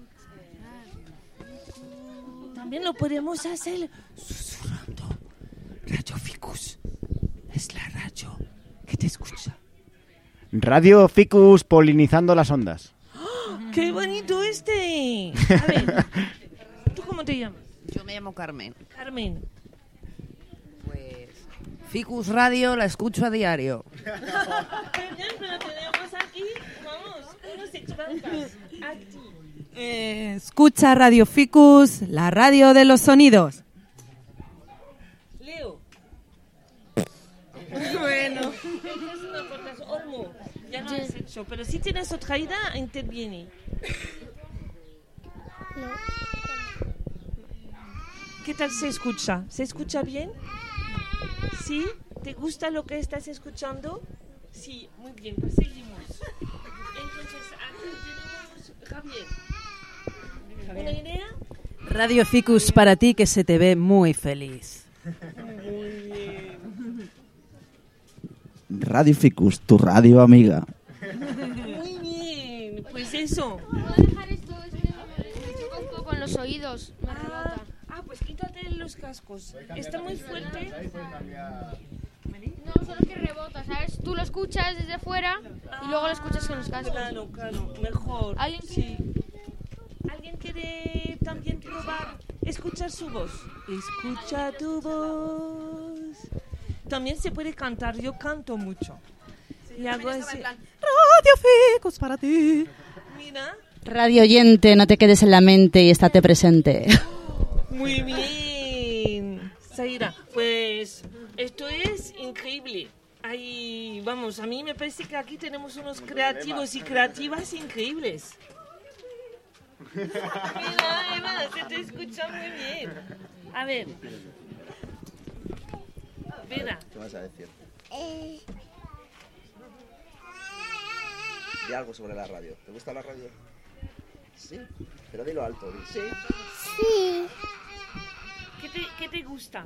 También lo podemos hacer susurrando. Radio Ficus es la radio que te escucha. Radio Ficus polinizando las ondas. ¡Oh, ¡qué bonito este! A ver, ¿tú cómo te llamas? Yo me llamo Carmen. Carmen. Pues Ficus Radio la escucho a diario. Pero tenemos aquí, vamos, unos expertos. Aquí. Escucha Radio Ficus, la radio de los sonidos. Leo. Bueno. Es una aportación. Olmo, ya no has hecho, pero si tienes otra idea, interviene. ¿Qué tal se escucha? ¿Se escucha bien? ¿Sí? ¿Te gusta lo que estás escuchando? Sí, muy bien, pues seguimos. Entonces, aquí tenemos Javier. ¿Una idea? Radio Ficus para ti, que se te ve muy feliz. Muy bien. Radio Ficus, tu radio amiga. Muy bien, pues eso. ¿Puedo dejar esto? Es que me choca un poco en los oídos. Me rebota. Pues quítate los cascos. Está muy fuerte. No, solo que rebota, ¿sabes? Tú lo escuchas desde fuera y luego lo escuchas con los cascos. Claro, mejor. ¿Alguien sí. ¿Alguien quiere también probar escuchar su voz? Escucha tu voz. También se puede cantar, yo canto mucho. Y hago así. Radio Ficus para ti. Mira. Radio oyente, no te quedes en la mente y estate presente. Muy bien. Zaira, pues esto es increíble. Ahí, vamos, a mí me parece que aquí tenemos unos creativos y creativas increíbles. Mira, Eva, se te escucha muy bien. A ver. Vera. ¿Qué vas a decir? Di algo sobre la radio. ¿Te gusta la radio? Sí. Pero dilo alto. Sí. Sí, ¿Qué te gusta?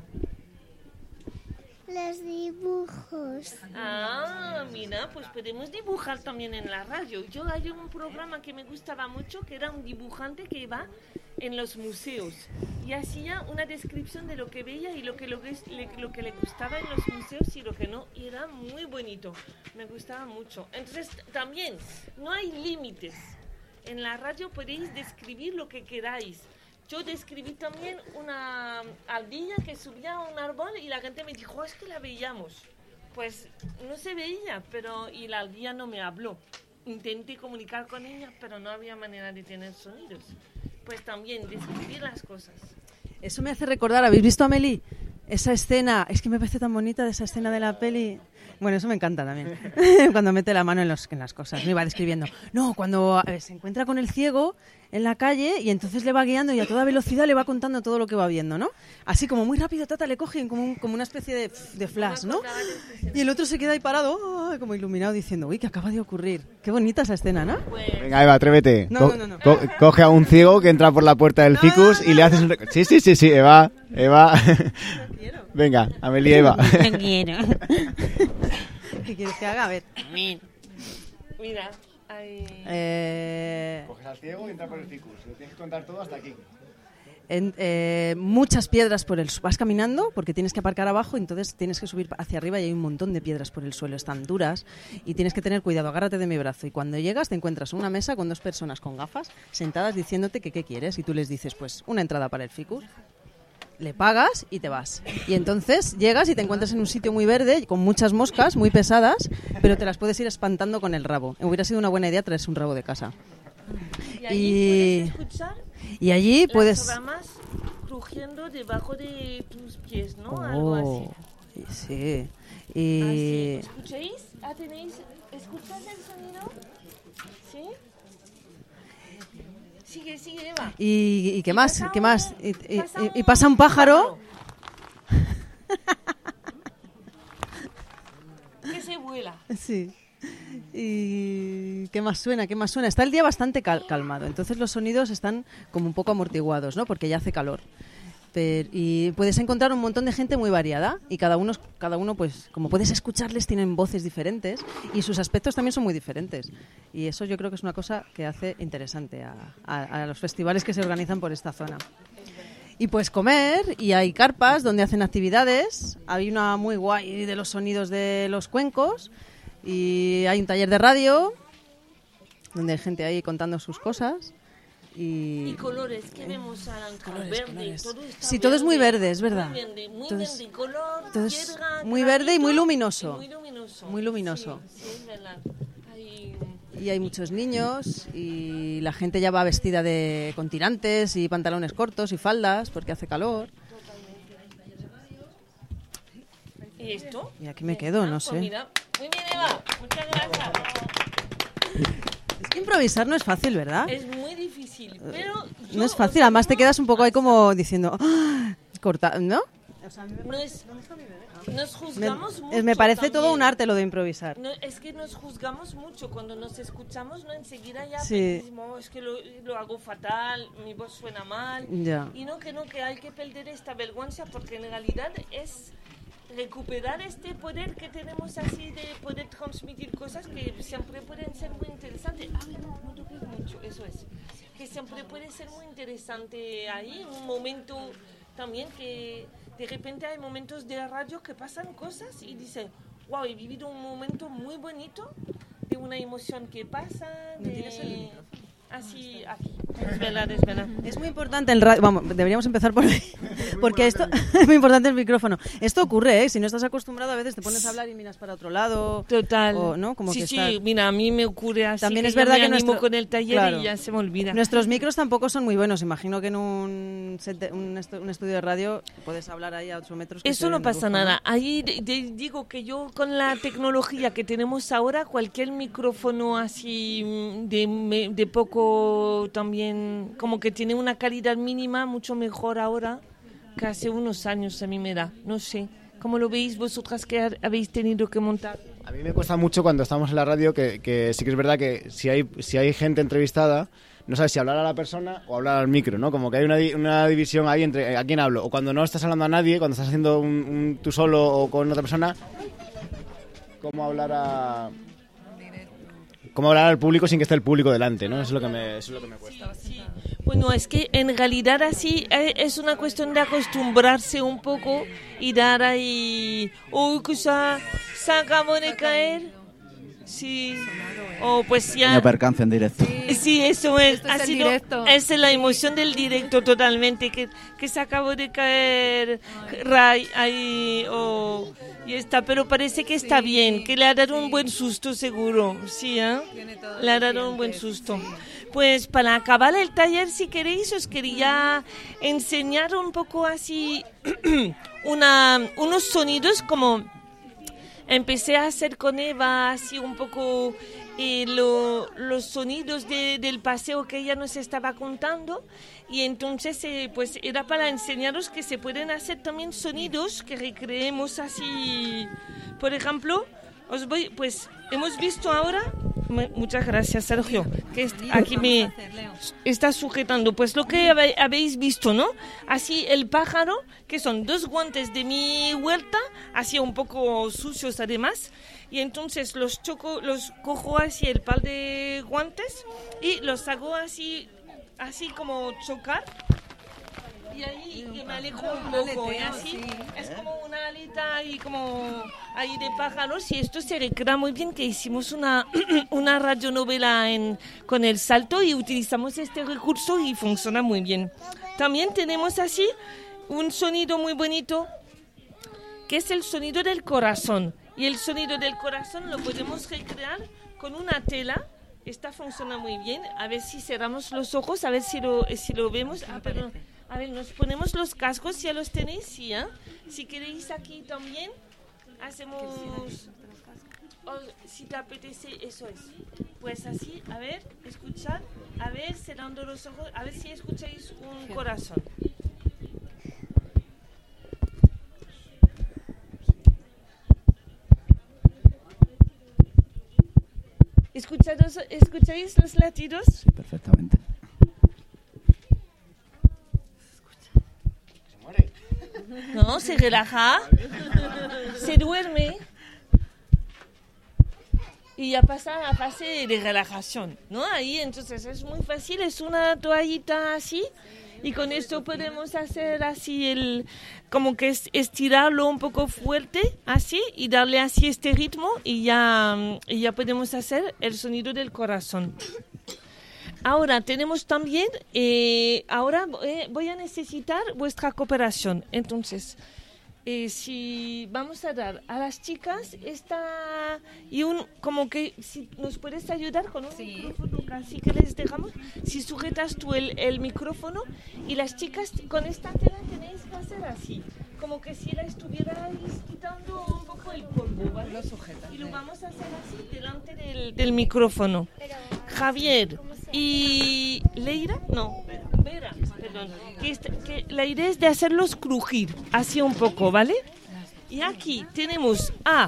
los dibujos. Ah, mira, pues podemos dibujar también en la radio. Yo hay un programa que me gustaba mucho, que era un dibujante que iba en los museos y hacía una descripción de lo que veía y lo que le gustaba en los museos y lo que no. Y era muy bonito, me gustaba mucho. Entonces, también, no hay límites. En la radio podéis describir lo que queráis. Yo describí también una ardilla que subía a un árbol y la gente me dijo, es que la veíamos. Pues no se veía, y la ardilla no me habló. Intenté comunicar con ella, pero no había manera de tener sonidos. Pues también describir las cosas. Eso me hace recordar, ¿habéis visto, Amelie? Esa escena, es que me parece tan bonita de esa escena de la peli. Bueno, eso me encanta también. Cuando mete la mano en las cosas. Me va describiendo. No, cuando se encuentra con el ciego en la calle y entonces le va guiando y a toda velocidad le va contando todo lo que va viendo, ¿no? Así como muy rápido, le cogen como una especie de flash, ¿no? Y el otro se queda ahí parado, como iluminado, diciendo, uy, ¿qué acaba de ocurrir? Qué bonita esa escena, ¿no? Venga, Eva, atrévete. No. Coge a un ciego que entra por la puerta del ficus y le haces un... Sí, Eva. Venga, Amelie, Eva. No quiero. ¿Qué quieres que haga? A ver. Mira, ahí... Coges al ciego y entra por el ficus. Lo tienes que contar todo hasta aquí. Muchas piedras por el suelo. Vas caminando porque tienes que aparcar abajo, entonces tienes que subir hacia arriba y hay un montón de piedras por el suelo, están duras y tienes que tener cuidado, agárrate de mi brazo y cuando llegas te encuentras una mesa con 2 personas con gafas sentadas diciéndote que qué quieres y tú les dices pues una entrada para el ficus. Le pagas y te vas. Y entonces llegas y te encuentras en un sitio muy verde con muchas moscas muy pesadas, pero te las puedes ir espantando con el rabo. Hubiera sido una buena idea traerse un rabo de casa. Y puedes escuchar allí las ramas crujiendo debajo de tus pies, ¿no? Algo así. Sí. Así. ¿Escucháis? ¿Escuchas el sonido? ¿Sí? Sigue, Eva. ¿Y qué más? ¿Qué más? Y pasa un pájaro. Que se vuela. Sí. ¿Y qué más suena? Está el día bastante calmado, entonces los sonidos están como un poco amortiguados, ¿no? Porque ya hace calor. Y puedes encontrar un montón de gente muy variada y cada uno pues como puedes escucharles tienen voces diferentes y sus aspectos también son muy diferentes y eso yo creo que es una cosa que hace interesante a los festivales que se organizan por esta zona. Y puedes comer y hay carpas donde hacen actividades, hay una muy guay de los sonidos de los cuencos y hay un taller de radio donde hay gente ahí contando sus cosas. Y colores, ¿qué vemos? Verde, todo está sí, todo es muy verde, es verdad. Muy verde, color, todo es piedra, muy verde y muy luminoso. Muy luminoso. Sí, es verdad. Y hay muchos niños y la gente ya va vestida con tirantes y pantalones cortos y faldas porque hace calor. ¿Y esto? Y aquí me quedo, no sé. Pues mira, muy bien, Eva. Muchas gracias. Es que improvisar no es fácil, ¿verdad? Es muy difícil, pero... No es fácil, además te quedas un poco ahí como diciendo... ¡Ah! Corta, ¿no? Nos juzgamos mucho. Me parece también. todo un arte lo de improvisar. No, es que nos juzgamos mucho cuando nos escuchamos, ¿no? Enseguida ya sí. decimos, es que lo hago fatal, mi voz suena mal. Ya. Y no, que hay que perder esta vergüenza porque en realidad es recuperar este poder que tenemos así de poder transmitir cosas que siempre pueden ser muy interesantes. Ay, no toques mucho, eso es. Que siempre puede ser muy interesante ahí, un momento también que de repente hay momentos de radio que pasan cosas y dices, wow, he vivido un momento muy bonito de una emoción que pasa. ¿No tienes el micrófono? así, aquí. Desvelar. Es muy importante el radio. Vamos, deberíamos empezar por ahí. Porque esto es muy importante el micrófono. Esto ocurre, ¿eh? Si no estás acostumbrado, a veces te pones a hablar y miras para otro lado. Total. O, ¿no? Como sí, que sí, estás... mira, a mí me ocurre así. También que es verdad yo me que animo con el taller y ya se me olvida. Nuestros micros tampoco son muy buenos. Imagino que en un estudio de radio puedes hablar ahí a 8 metros. Eso no pasa nada. Ahí digo que yo con la tecnología que tenemos ahora, cualquier micrófono así de poco también, como que tiene una calidad mínima mucho mejor ahora que hace unos años a mí me da. No sé, ¿cómo lo veis vosotras que habéis tenido que montar? A mí me cuesta mucho cuando estamos en la radio que sí que es verdad que si hay gente entrevistada, no sabes si hablar a la persona o hablar al micro, ¿no? Como que hay una división ahí entre a quién hablo. O cuando no estás hablando a nadie, cuando estás haciendo tú solo o con otra persona, cómo hablar al público sin que esté el público delante, ¿no? Eso es lo que me cuesta. Sí. Bueno, es que en realidad así es una cuestión de acostumbrarse un poco y dar ahí... ¡Uy, que se acabó de caer! Sí, o pues ya... Pequeño percance en directo. Sí, eso es. Esto es el directo. Es la emoción del directo totalmente, que se acabó de caer Ray ahí, y está, pero parece que está bien, que le ha dado un buen susto seguro, sí, ¿eh? Le ha dado un buen susto. Pues para acabar el taller, si queréis, os quería enseñar un poco así unos sonidos como... Empecé a hacer con Eva así un poco los sonidos del paseo que ella nos estaba contando y entonces pues era para enseñaros que se pueden hacer también sonidos que recreemos así. Por ejemplo, pues hemos visto ahora, muchas gracias Sergio, que aquí me está sujetando, pues lo que habéis visto, ¿no? Así el pájaro, que son 2 guantes de mi huerta, así un poco sucios además, y entonces los cojo así el par de guantes y los hago así como chocar. Y ahí y me alejo un poco, y así es como una aleta ahí como ahí de pájaros, y esto se recrea muy bien, que hicimos una radionovela con el Salto y utilizamos este recurso y funciona muy bien. También tenemos así un sonido muy bonito que es el sonido del corazón, y el sonido del corazón lo podemos recrear con una tela. Esta funciona muy bien. A ver si cerramos los ojos, a ver si lo vemos. Perdón. A ver, nos ponemos los cascos, ¿ya los tenéis? Sí, ¿eh? Si queréis aquí también, hacemos... si te apetece, eso es. Pues así, a ver, escuchad, a ver, cerrando los ojos, a ver si escucháis un corazón. ¿Escucháis los latidos? Sí, perfectamente. No, se relaja, se duerme y ya pasa a fase de relajación, ¿no? Ahí entonces es muy fácil, es una toallita así y con esto podemos hacer así como que estirarlo un poco fuerte así y darle así este ritmo y ya podemos hacer el sonido del corazón. Ahora tenemos también, voy a necesitar vuestra cooperación. Entonces, si vamos a dar a las chicas esta como que si nos puedes ayudar con un micrófono casi que les dejamos, si sujetas tú el micrófono y las chicas con esta tela tenéis que hacer así, como que si la estuvierais quitando un poco el polvo, ¿vale? Lo sujetas. Y lo vamos a hacer así delante del micrófono. Javier y Leira, no, Vera, perdón, que la idea es de hacerlos crujir, así un poco, ¿vale? Y aquí tenemos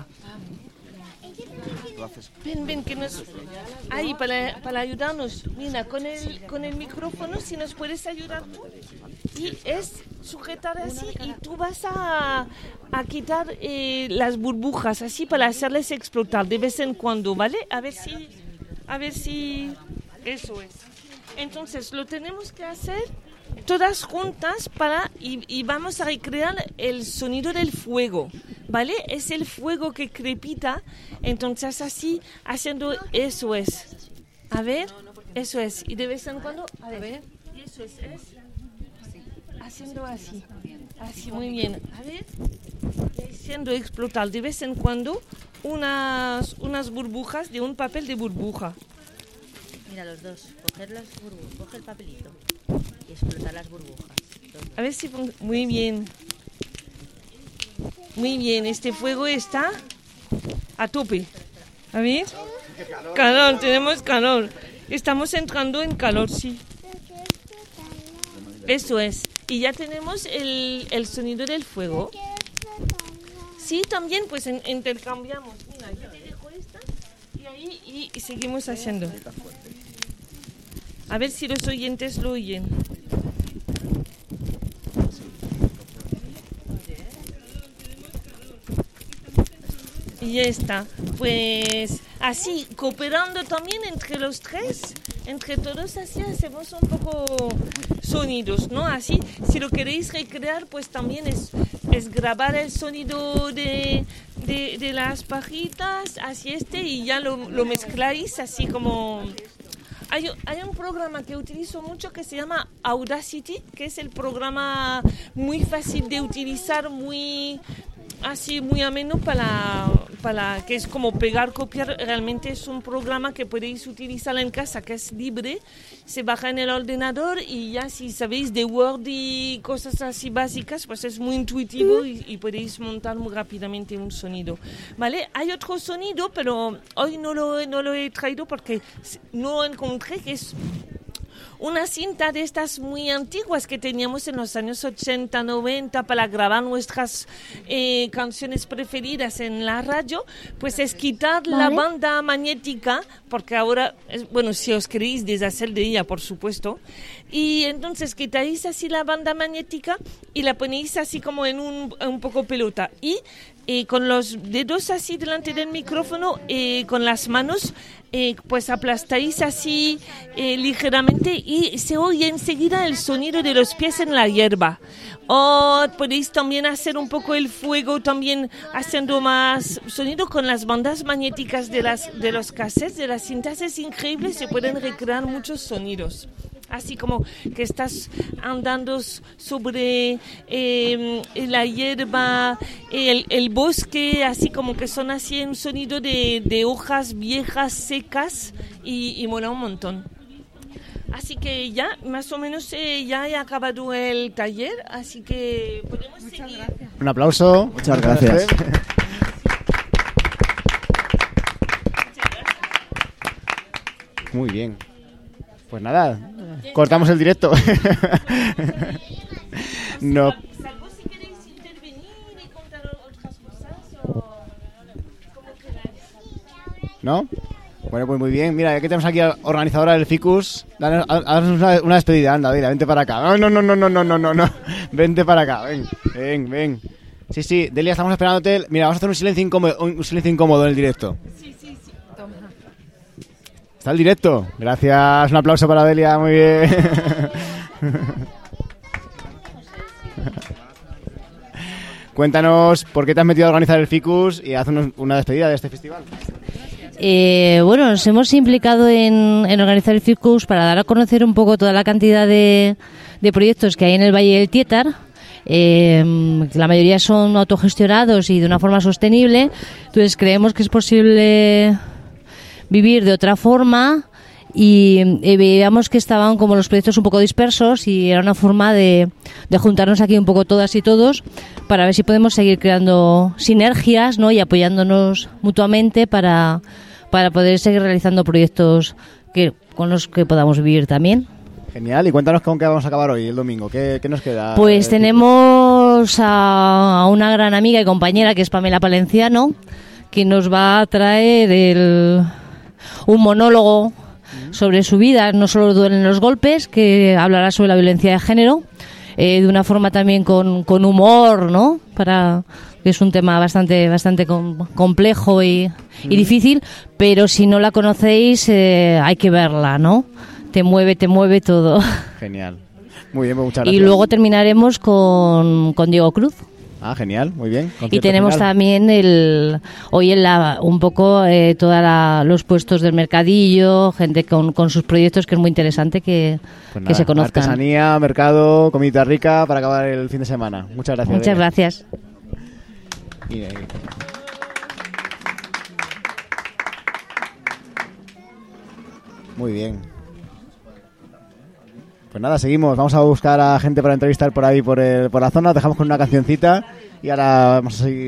ven, que nos... Ahí, para ayudarnos, mira, con el micrófono, si nos puedes ayudar tú. Y es sujetar así y tú vas a quitar las burbujas, así para hacerles explotar de vez en cuando, ¿vale? A ver si... Eso es. Entonces, lo tenemos que hacer todas juntas y vamos a recrear el sonido del fuego, ¿vale? Es el fuego que crepita, entonces así, haciendo eso es. A ver, Eso es. Y de vez en cuando, a ver. Y eso es. Haciendo así. Así, muy bien. A ver. Haciendo explotar de vez en cuando unas burbujas de un papel de burbuja. Mira, los dos. Coger las burbujas, coge el papelito y explotar las burbujas. A ver si... Muy bien. Muy bien. Este fuego está a tope. A ver. Calor, tenemos calor. Estamos entrando en calor, sí. Eso es. Y ya tenemos el sonido del fuego. Sí, también pues intercambiamos. Mira, yo te dejo esta y ahí y seguimos haciendo. A ver si los oyentes lo oyen. Y ya está. Pues así, cooperando también entre los tres, entre todos, así hacemos un poco sonidos, ¿no? Así, si lo queréis recrear, pues también es grabar el sonido de las pajitas, así y ya lo mezcláis así como... Hay un programa que utilizo mucho que se llama Audacity, que es el programa muy fácil de utilizar, muy ameno para que es como pegar, copiar. Realmente es un programa que podéis utilizar en casa, que es libre, se baja en el ordenador y ya si sabéis de Word y cosas así básicas, pues es muy intuitivo y podéis montar muy rápidamente un sonido, ¿vale? Hay otro sonido, pero hoy no lo he traído porque no encontré, que es una cinta de estas muy antiguas que teníamos en los años 80, 90 para grabar nuestras canciones preferidas en la radio, pues es quitar la banda magnética, porque ahora, si os queréis deshacer de ella, por supuesto, y entonces quitáis así la banda magnética y la ponéis así como en un poco pelota y con los dedos así delante del micrófono, con las manos, pues aplastáis así ligeramente y se oye enseguida el sonido de los pies en la hierba. O podéis también hacer un poco el fuego, también haciendo más sonido con las bandas magnéticas de los cassettes, de las cintas. Es increíble, se pueden recrear muchos sonidos. Así como que estás andando sobre la hierba, el bosque, así como que son así un sonido de hojas viejas, secas y mola un montón. Así que ya, más o menos, ya he acabado el taller, así que podemos seguir. Gracias. Un aplauso. Muchas gracias. Muy bien. Pues nada, cortamos el directo. No. Salvo si queréis intervenir y contar otras cosas o como queráis. ¿No? Bueno, pues muy bien. Mira, ya que tenemos aquí a la organizadora del Ficus, haznos una despedida. Anda, Delia, vente para acá. No. Vente para acá, ven. Sí, Delia, estamos esperándote. Mira, vamos a hacer un silencio incómodo en el directo. Sí. Toma. Está el directo. Gracias, un aplauso para Delia, muy bien. Cuéntanos por qué te has metido a organizar el Ficus y haznos una despedida de este festival. Nos hemos implicado en organizar el Ficus para dar a conocer un poco toda la cantidad de proyectos que hay en el Valle del Tietar. La mayoría son autogestionados y de una forma sostenible. Entonces creemos que es posible vivir de otra forma y veíamos que estaban como los proyectos un poco dispersos y era una forma de juntarnos aquí un poco todas y todos para ver si podemos seguir creando sinergias, ¿no? Y apoyándonos mutuamente para poder seguir realizando proyectos con los que podamos vivir también. Genial, y cuéntanos con qué vamos a acabar hoy, el domingo. ¿Qué nos queda? Pues tenemos a una gran amiga y compañera que es Pamela Palenciano, que nos va a traer un monólogo sobre su vida, No solo duelen los golpes, que hablará sobre la violencia de género, de una forma también con humor, ¿no? Que es un tema bastante complejo y difícil, pero si no la conocéis hay que verla, ¿no? Te mueve todo. Genial. Muy bien, pues muchas gracias. Y luego terminaremos con Diego Cruz. Ah, genial, muy bien. Y tenemos también hoy un poco todos los puestos del mercadillo, gente con sus proyectos, que es muy interesante que se conozcan. Artesanía, mercado, comida rica para acabar el fin de semana. Muchas gracias. Muchas gracias. Muy bien. Pues nada, seguimos. Vamos a buscar a gente para entrevistar por ahí, por la zona. Dejamos con una cancioncita y ahora vamos a seguir.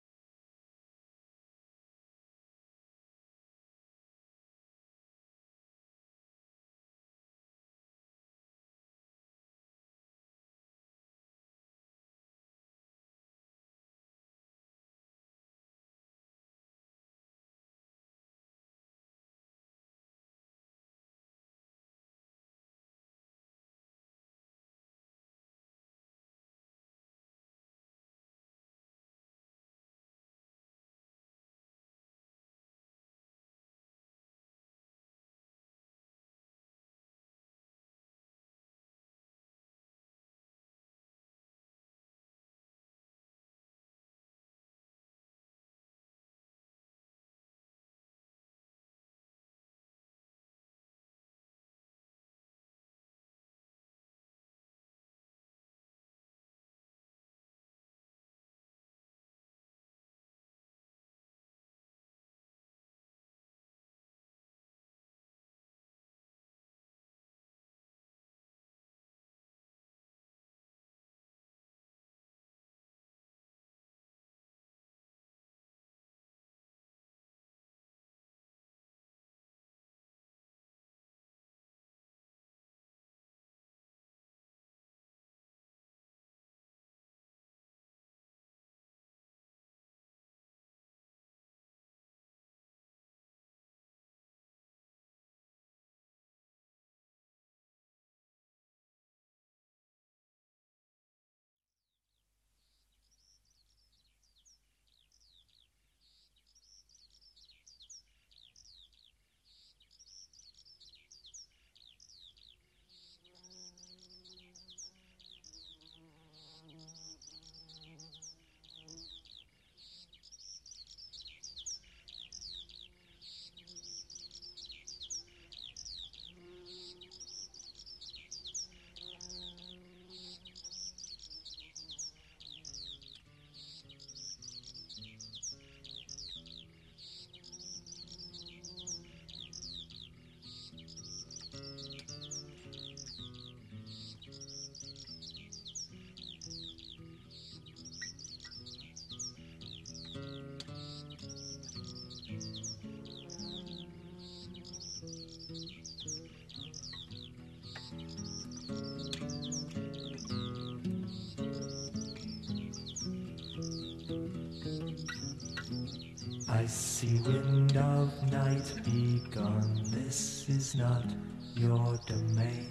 Icy wind of night, be gone, this is not your domain.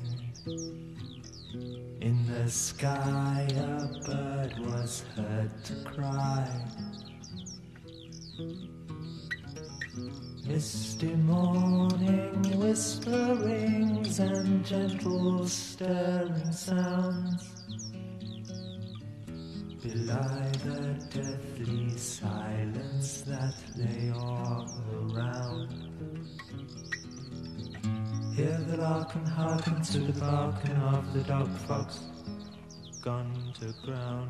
In the sky a bird was heard to cry. Misty morning whisperings and gentle stirring sounds belie the deathly silence that lay all around. Hear the lark and hearken to the barking of the dog fox gone to ground.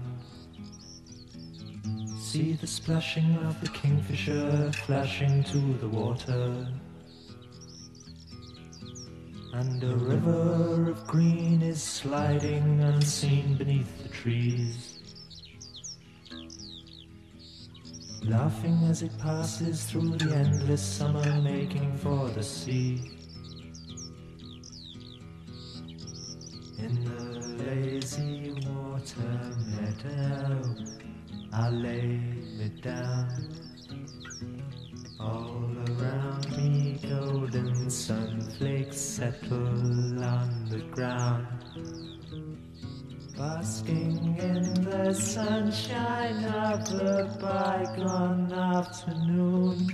See the splashing of the kingfisher flashing to the water, and a river of green is sliding unseen beneath the trees, laughing as it passes through the endless summer, making for the sea. In the lazy water meadow I lay me down. All around me golden sunflakes settle on the ground, basking in the sunshine of the bygone afternoon,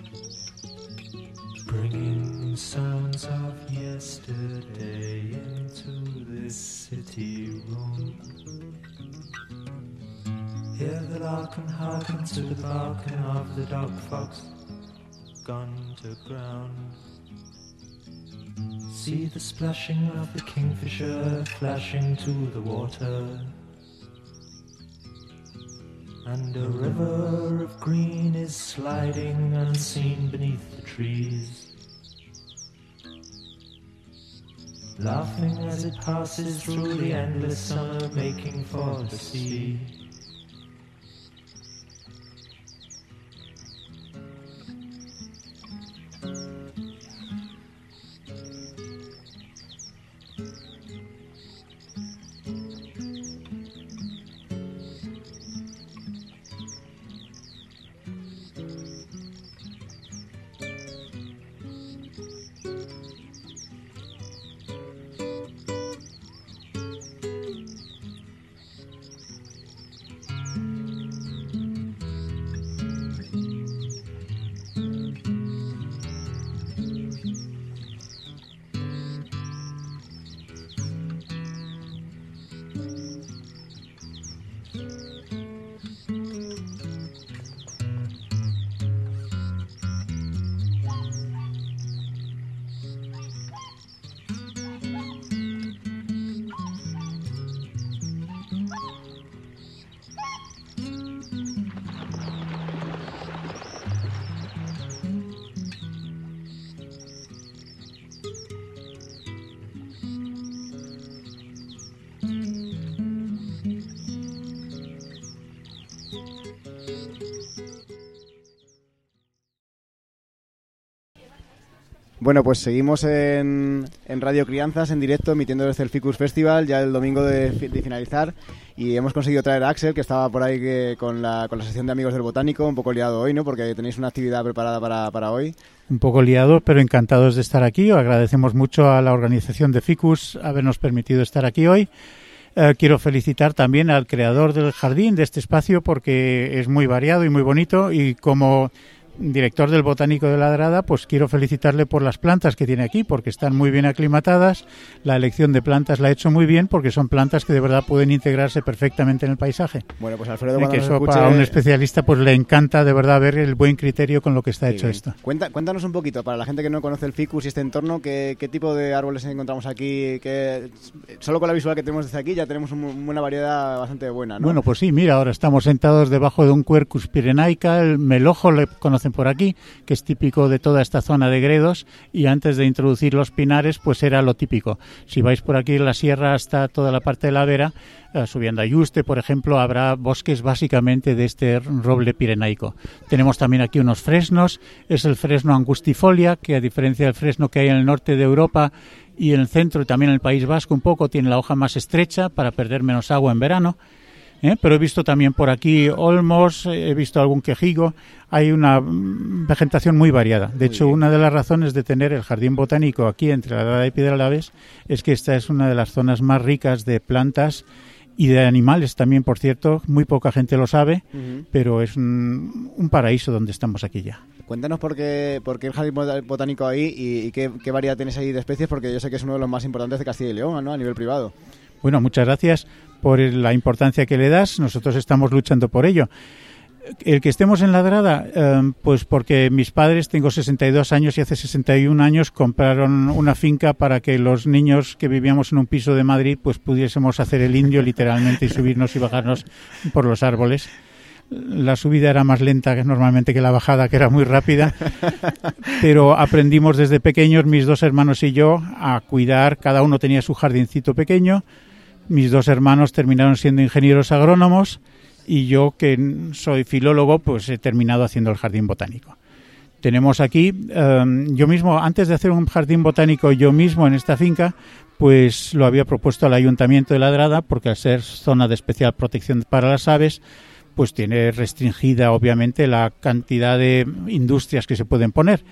bringing sounds of yesterday into this city room. Hear the lark and hearken to the barking of the dog fox gone to ground. See the splashing of the kingfisher flashing to the water, and a river of green is sliding unseen beneath the trees, laughing as it passes through the endless summer, making for the sea. Bueno, pues seguimos en Radio Crianzas, en directo, emitiendo desde el Ficus Festival, ya el domingo de finalizar, y hemos conseguido traer a Axel, que estaba por ahí con la sección de Amigos del Botánico, un poco liado hoy, ¿no? Porque tenéis una actividad preparada para hoy. Un poco liado, pero encantados de estar aquí. Agradecemos mucho a la organización de Ficus habernos permitido estar aquí hoy. Quiero felicitar también al creador del jardín, de este espacio, porque es muy variado y muy bonito, y como director del Botánico de Ladrada, pues quiero felicitarle por las plantas que tiene aquí, porque están muy bien aclimatadas. La elección de plantas la ha hecho muy bien, porque son plantas que de verdad pueden integrarse perfectamente en el paisaje. Bueno, pues Alfredo, cuando que nos eso escuche... para un especialista pues le encanta de verdad ver el buen criterio con lo que está Sí, hecho bien. esto. Cuéntanos un poquito, para la gente que no conoce el Ficus y este entorno, ¿qué tipo de árboles encontramos aquí? Solo con la visual que tenemos desde aquí ya tenemos una variedad bastante buena, ¿no? Bueno, pues sí, mira, ahora estamos sentados debajo de un Quercus pyrenaica, el melojo le conocen por aquí, que es típico de toda esta zona de Gredos, y antes de introducir los pinares, pues era lo típico. Si vais por aquí en la sierra hasta toda la parte de la Vera, subiendo a Yuste, por ejemplo, habrá bosques básicamente de este roble pirenaico. Tenemos también aquí unos fresnos, es el fresno angustifolia, que a diferencia del fresno que hay en el norte de Europa y en el centro y también en el País Vasco un poco, tiene la hoja más estrecha para perder menos agua en verano. Pero he visto también por aquí olmos, he visto algún quejigo, hay una vegetación muy variada. De hecho, una de las razones de tener el jardín botánico aquí entre Ladrada y Piedralaves es que esta es una de las zonas más ricas de plantas y de animales también, por cierto. Muy poca gente lo sabe, pero es un paraíso donde estamos aquí ya. Cuéntanos por qué el jardín botánico ahí y qué variedad tenéis ahí de especies, porque yo sé que es uno de los más importantes de Castilla y León, ¿no? A nivel privado. Bueno, muchas gracias por la importancia que le das. Nosotros estamos luchando por ello. El que estemos en Ladrada, pues porque mis padres, tengo 62 años y hace 61 años compraron una finca para que los niños que vivíamos en un piso de Madrid pues pudiésemos hacer el indio literalmente y subirnos y bajarnos por los árboles. La subida era más lenta que normalmente que la bajada, que era muy rápida, pero aprendimos desde pequeños, mis dos hermanos y yo, a cuidar. Cada uno tenía su jardincito pequeño. Mis dos hermanos terminaron siendo ingenieros agrónomos y yo, que soy filólogo, pues he terminado haciendo el jardín botánico. Tenemos aquí, yo mismo, antes de hacer un jardín botánico yo mismo en esta finca, pues lo había propuesto al Ayuntamiento de Ladrada, porque al ser zona de especial protección para las aves, pues tiene restringida obviamente la cantidad de industrias que se pueden poner.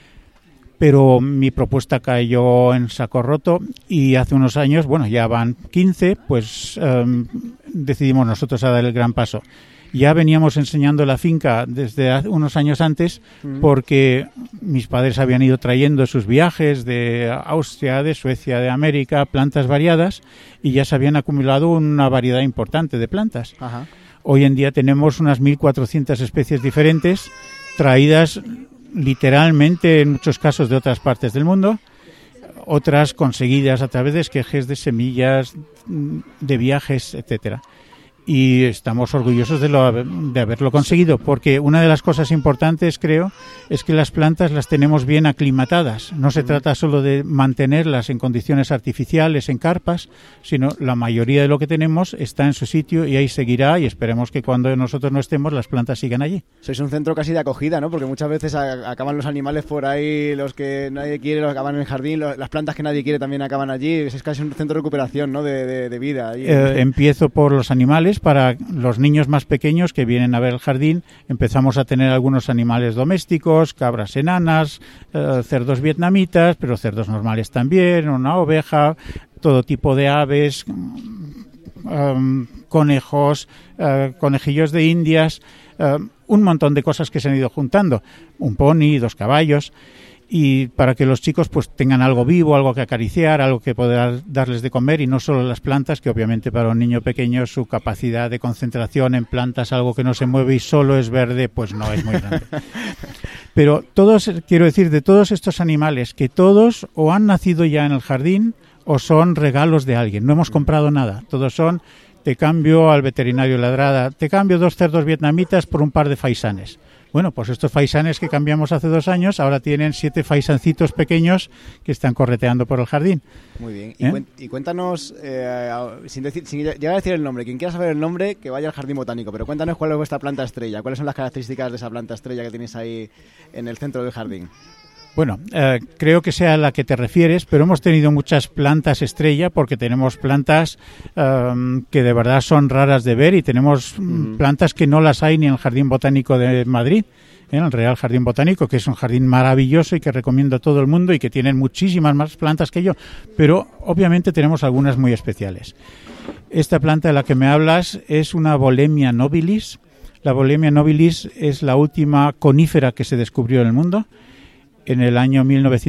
Pero mi propuesta cayó en saco roto y hace unos años, bueno, ya van 15, pues decidimos nosotros a dar el gran paso. Ya veníamos enseñando la finca desde unos años antes, porque mis padres habían ido trayendo sus viajes de Austria, de Suecia, de América, plantas variadas, y ya se habían acumulado una variedad importante de plantas. Ajá. Hoy en día tenemos unas 1.400 especies diferentes, traídas literalmente en muchos casos de otras partes del mundo, otras conseguidas a través de esquejes, de semillas, de viajes, etcétera. Y estamos orgullosos de haberlo conseguido, porque una de las cosas importantes, creo, es que las plantas las tenemos bien aclimatadas. No se trata solo de mantenerlas en condiciones artificiales, en carpas, sino la mayoría de lo que tenemos está en su sitio y ahí seguirá, y esperemos que cuando nosotros no estemos las plantas sigan allí. Sois un centro casi de acogida, ¿no? Porque muchas veces acaban los animales por ahí, los que nadie quiere los acaban en el jardín, las plantas que nadie quiere también acaban allí. Es casi un centro de recuperación, ¿no? de vida. Empiezo por los animales. Para los niños más pequeños que vienen a ver el jardín, empezamos a tener algunos animales domésticos, cabras enanas, cerdos vietnamitas, pero cerdos normales también, una oveja, todo tipo de aves, conejos, conejillos de indias, un montón de cosas que se han ido juntando, un pony, 2 caballos, y para que los chicos pues tengan algo vivo, algo que acariciar, algo que poder darles de comer, y no solo las plantas, que obviamente para un niño pequeño su capacidad de concentración en plantas, algo que no se mueve y solo es verde, pues no es muy grande. Pero quiero decir, de todos estos animales, que todos o han nacido ya en el jardín o son regalos de alguien, no hemos comprado nada, todos son: te cambio al veterinario ladrada, te cambio 2 cerdos vietnamitas por un par de faisanes. Bueno, pues estos faisanes que cambiamos hace 2 años ahora tienen 7 faisancitos pequeños que están correteando por el jardín. Muy bien. Y cuéntanos, sin llegar a decir el nombre, quien quiera saber el nombre, que vaya al Jardín Botánico, pero cuéntanos cuál es vuestra planta estrella, cuáles son las características de esa planta estrella que tenéis ahí en el centro del jardín. Bueno, creo que sea a la que te refieres, pero hemos tenido muchas plantas estrella porque tenemos plantas que de verdad son raras de ver, y tenemos plantas que no las hay ni en el Jardín Botánico de Madrid, en el Real Jardín Botánico, que es un jardín maravilloso y que recomiendo a todo el mundo, y que tienen muchísimas más plantas que yo, pero obviamente tenemos algunas muy especiales. Esta planta de la que me hablas es una Bohemia nobilis. La Bohemia nobilis es la última conífera que se descubrió en el mundo. En el año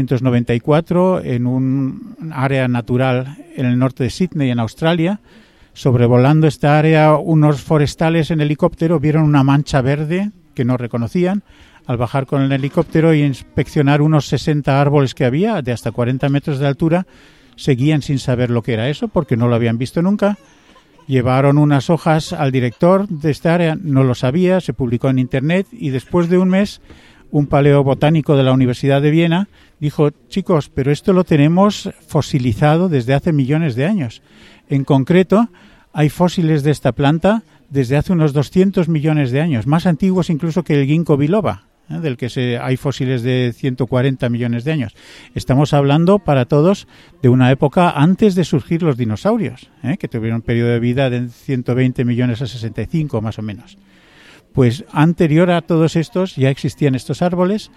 1994, en un área natural en el norte de Sydney, en Australia, sobrevolando esta área, unos forestales en helicóptero vieron una mancha verde que no reconocían. Al bajar con el helicóptero y inspeccionar unos 60 árboles que había, de hasta 40 metros de altura, seguían sin saber lo que era eso, porque no lo habían visto nunca. Llevaron unas hojas al director de esta área, no lo sabía, se publicó en Internet, y después de un mes, un paleobotánico de la Universidad de Viena dijo: chicos, pero esto lo tenemos fosilizado desde hace millones de años. En concreto, hay fósiles de esta planta desde hace unos 200 millones de años, más antiguos incluso que el ginkgo biloba, del que hay fósiles de 140 millones de años. Estamos hablando, para todos, de una época antes de surgir los dinosaurios, que tuvieron un periodo de vida de 120 millones a 65, más o menos. Pues anterior a todos estos ya existían estos árboles.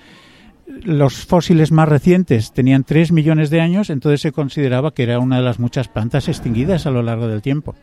Los fósiles más recientes tenían 3 millones de años, entonces se consideraba que era una de las muchas plantas extinguidas a lo largo del tiempo.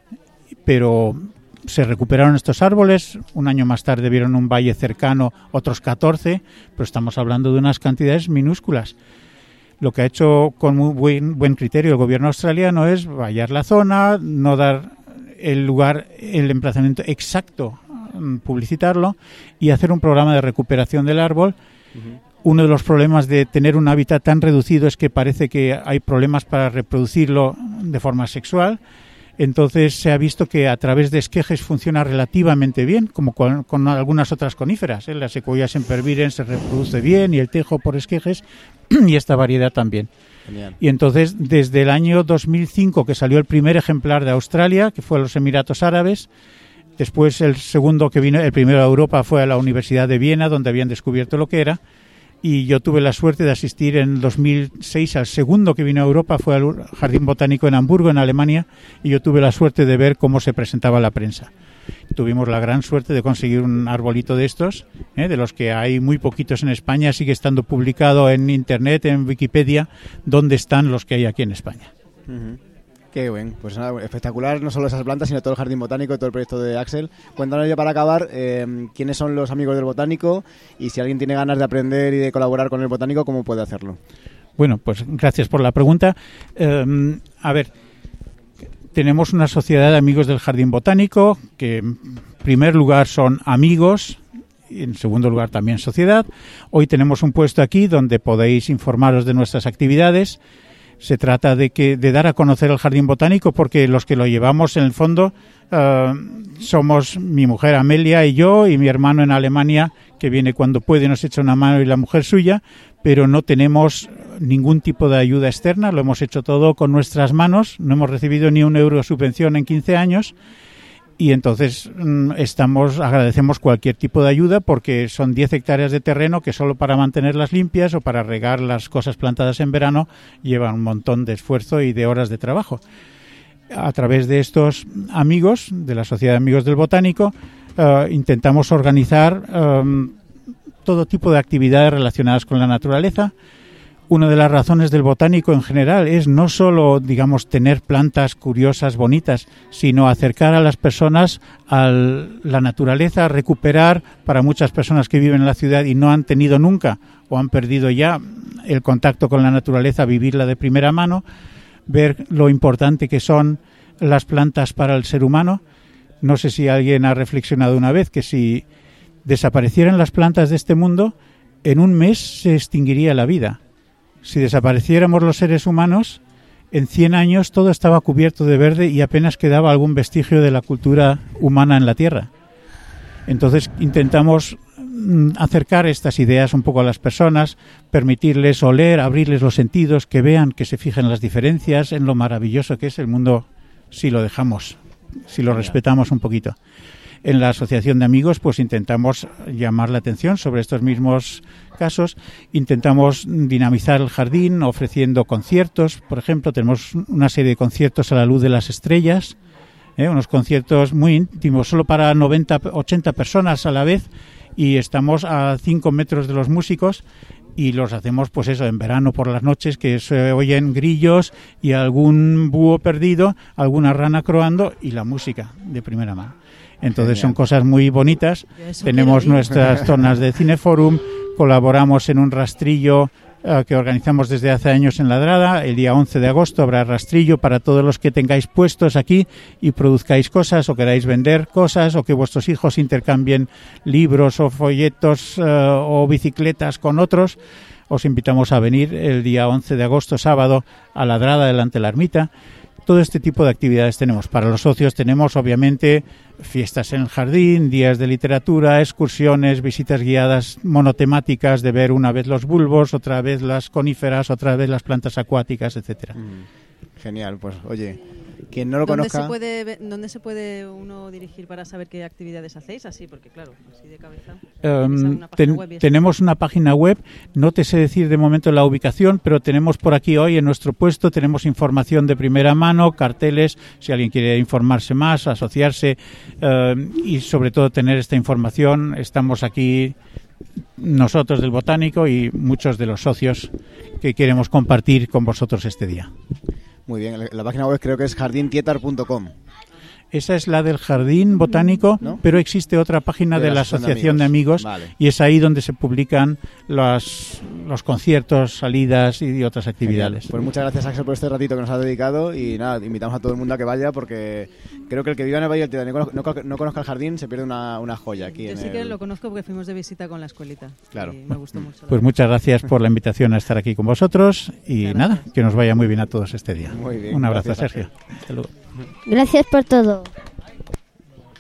Pero se recuperaron estos árboles, un año más tarde vieron un valle cercano otros 14, pero estamos hablando de unas cantidades minúsculas. Lo que ha hecho con muy buen criterio el gobierno australiano es vallar la zona, no dar el lugar, el emplazamiento exacto, publicitarlo y hacer un programa de recuperación del árbol. Uno de los problemas de tener un hábitat tan reducido es que parece que hay problemas para reproducirlo de forma sexual. Entonces se ha visto que a través de esquejes funciona relativamente bien, como con algunas otras coníferas. La sequoia sempervirens se reproduce bien, y el tejo por esquejes, y esta variedad también. Genial. Y entonces, desde el año 2005, que salió el primer ejemplar de Australia, que fue a los Emiratos Árabes, después el segundo que vino, el primero a Europa, fue a la Universidad de Viena, donde habían descubierto lo que era. Y yo tuve la suerte de asistir en 2006 al segundo que vino a Europa, fue al Jardín Botánico en Hamburgo, en Alemania, y yo tuve la suerte de ver cómo se presentaba la prensa. Tuvimos la gran suerte de conseguir un arbolito de estos, de los que hay muy poquitos en España. Sigue estando publicado en Internet, en Wikipedia, dónde están los que hay aquí en España. Qué bien, pues nada, espectacular, no solo esas plantas, sino todo el Jardín Botánico y todo el proyecto de Axel. Cuéntanos ya para acabar, quiénes son los amigos del Botánico, y si alguien tiene ganas de aprender y de colaborar con el Botánico, ¿cómo puede hacerlo? Bueno, pues gracias por la pregunta. A ver, tenemos una sociedad de amigos del Jardín Botánico, que en primer lugar son amigos, y en segundo lugar también sociedad. Hoy tenemos un puesto aquí donde podéis informaros de nuestras actividades. Se trata de dar a conocer el Jardín Botánico, porque los que lo llevamos en el fondo somos mi mujer Amelia y yo, y mi hermano en Alemania, que viene cuando puede, nos echa una mano, y la mujer suya, pero no tenemos ningún tipo de ayuda externa, lo hemos hecho todo con nuestras manos, no hemos recibido ni un euro de subvención en 15 años, y entonces agradecemos cualquier tipo de ayuda, porque son 10 hectáreas de terreno que solo para mantenerlas limpias o para regar las cosas plantadas en verano llevan un montón de esfuerzo y de horas de trabajo. A través de estos amigos, de la Sociedad de Amigos del Botánico, intentamos organizar todo tipo de actividades relacionadas con la naturaleza. Una de las razones del botánico en general es no solo, digamos, tener plantas curiosas, bonitas, sino acercar a las personas a la naturaleza, recuperar para muchas personas que viven en la ciudad y no han tenido nunca o han perdido ya el contacto con la naturaleza, vivirla de primera mano, ver lo importante que son las plantas para el ser humano. No sé si alguien ha reflexionado una vez que si desaparecieran las plantas de este mundo, en un mes se extinguiría la vida. Si desapareciéramos los seres humanos, en 100 años todo estaba cubierto de verde y apenas quedaba algún vestigio de la cultura humana en la Tierra. Entonces intentamos acercar estas ideas un poco a las personas, permitirles oler, abrirles los sentidos, que vean, que se fijen en las diferencias, en lo maravilloso que es el mundo si lo dejamos, si lo respetamos un poquito. En la Asociación de Amigos pues intentamos llamar la atención sobre estos mismos casos, intentamos dinamizar el jardín ofreciendo conciertos. Por ejemplo, tenemos una serie de conciertos a la luz de las estrellas, unos conciertos muy íntimos, solo para 90, 80 personas a la vez, y estamos a 5 metros de los músicos y los hacemos pues eso, en verano por las noches, que se oyen grillos y algún búho perdido, alguna rana croando y la música de primera mano. Entonces son cosas muy bonitas. Tenemos nuestras zonas de cineforum, colaboramos en un rastrillo que organizamos desde hace años en Ladrada. El día 11 de agosto habrá rastrillo para todos los que tengáis puestos aquí y produzcáis cosas o queráis vender cosas o que vuestros hijos intercambien libros o folletos o bicicletas con otros. Os invitamos a venir el día 11 de agosto, sábado, a Ladrada, delante de la ermita. Todo este tipo de actividades tenemos. Para los socios tenemos, obviamente, fiestas en el jardín, días de literatura, excursiones, visitas guiadas monotemáticas de ver una vez los bulbos, otra vez las coníferas, otra vez las plantas acuáticas, etcétera. Genial, pues oye, quien no lo conozca... ¿Dónde se puede uno dirigir para saber qué actividades hacéis? Así, porque claro, así de cabeza... Tenemos una página web, no te sé decir de momento la ubicación, pero tenemos por aquí hoy en nuestro puesto, tenemos información de primera mano, carteles, si alguien quiere informarse más, asociarse y sobre todo tener esta información. Estamos aquí nosotros del Botánico y muchos de los socios que queremos compartir con vosotros este día. Muy bien, la página web creo que es jardintietar.com. Esa es la del Jardín Botánico, ¿no? Pero existe otra página de la Asociación de Amigos, vale. Y es ahí donde se publican los conciertos, salidas y otras actividades. Genial. Pues muchas gracias, Axel, por este ratito que nos has dedicado y nada, invitamos a todo el mundo a que vaya porque creo que el que viva en el Valle del Tietar y no conozca el jardín se pierde una joya aquí. Yo sí que lo conozco porque fuimos de visita con la escuelita. Claro. Y me gustó mucho. Pues muchas gracias por la invitación a estar aquí con vosotros y nada, que nos vaya muy bien a todos este día. Muy bien. Un abrazo, gracias, Sergio. Hasta luego. Gracias por todo.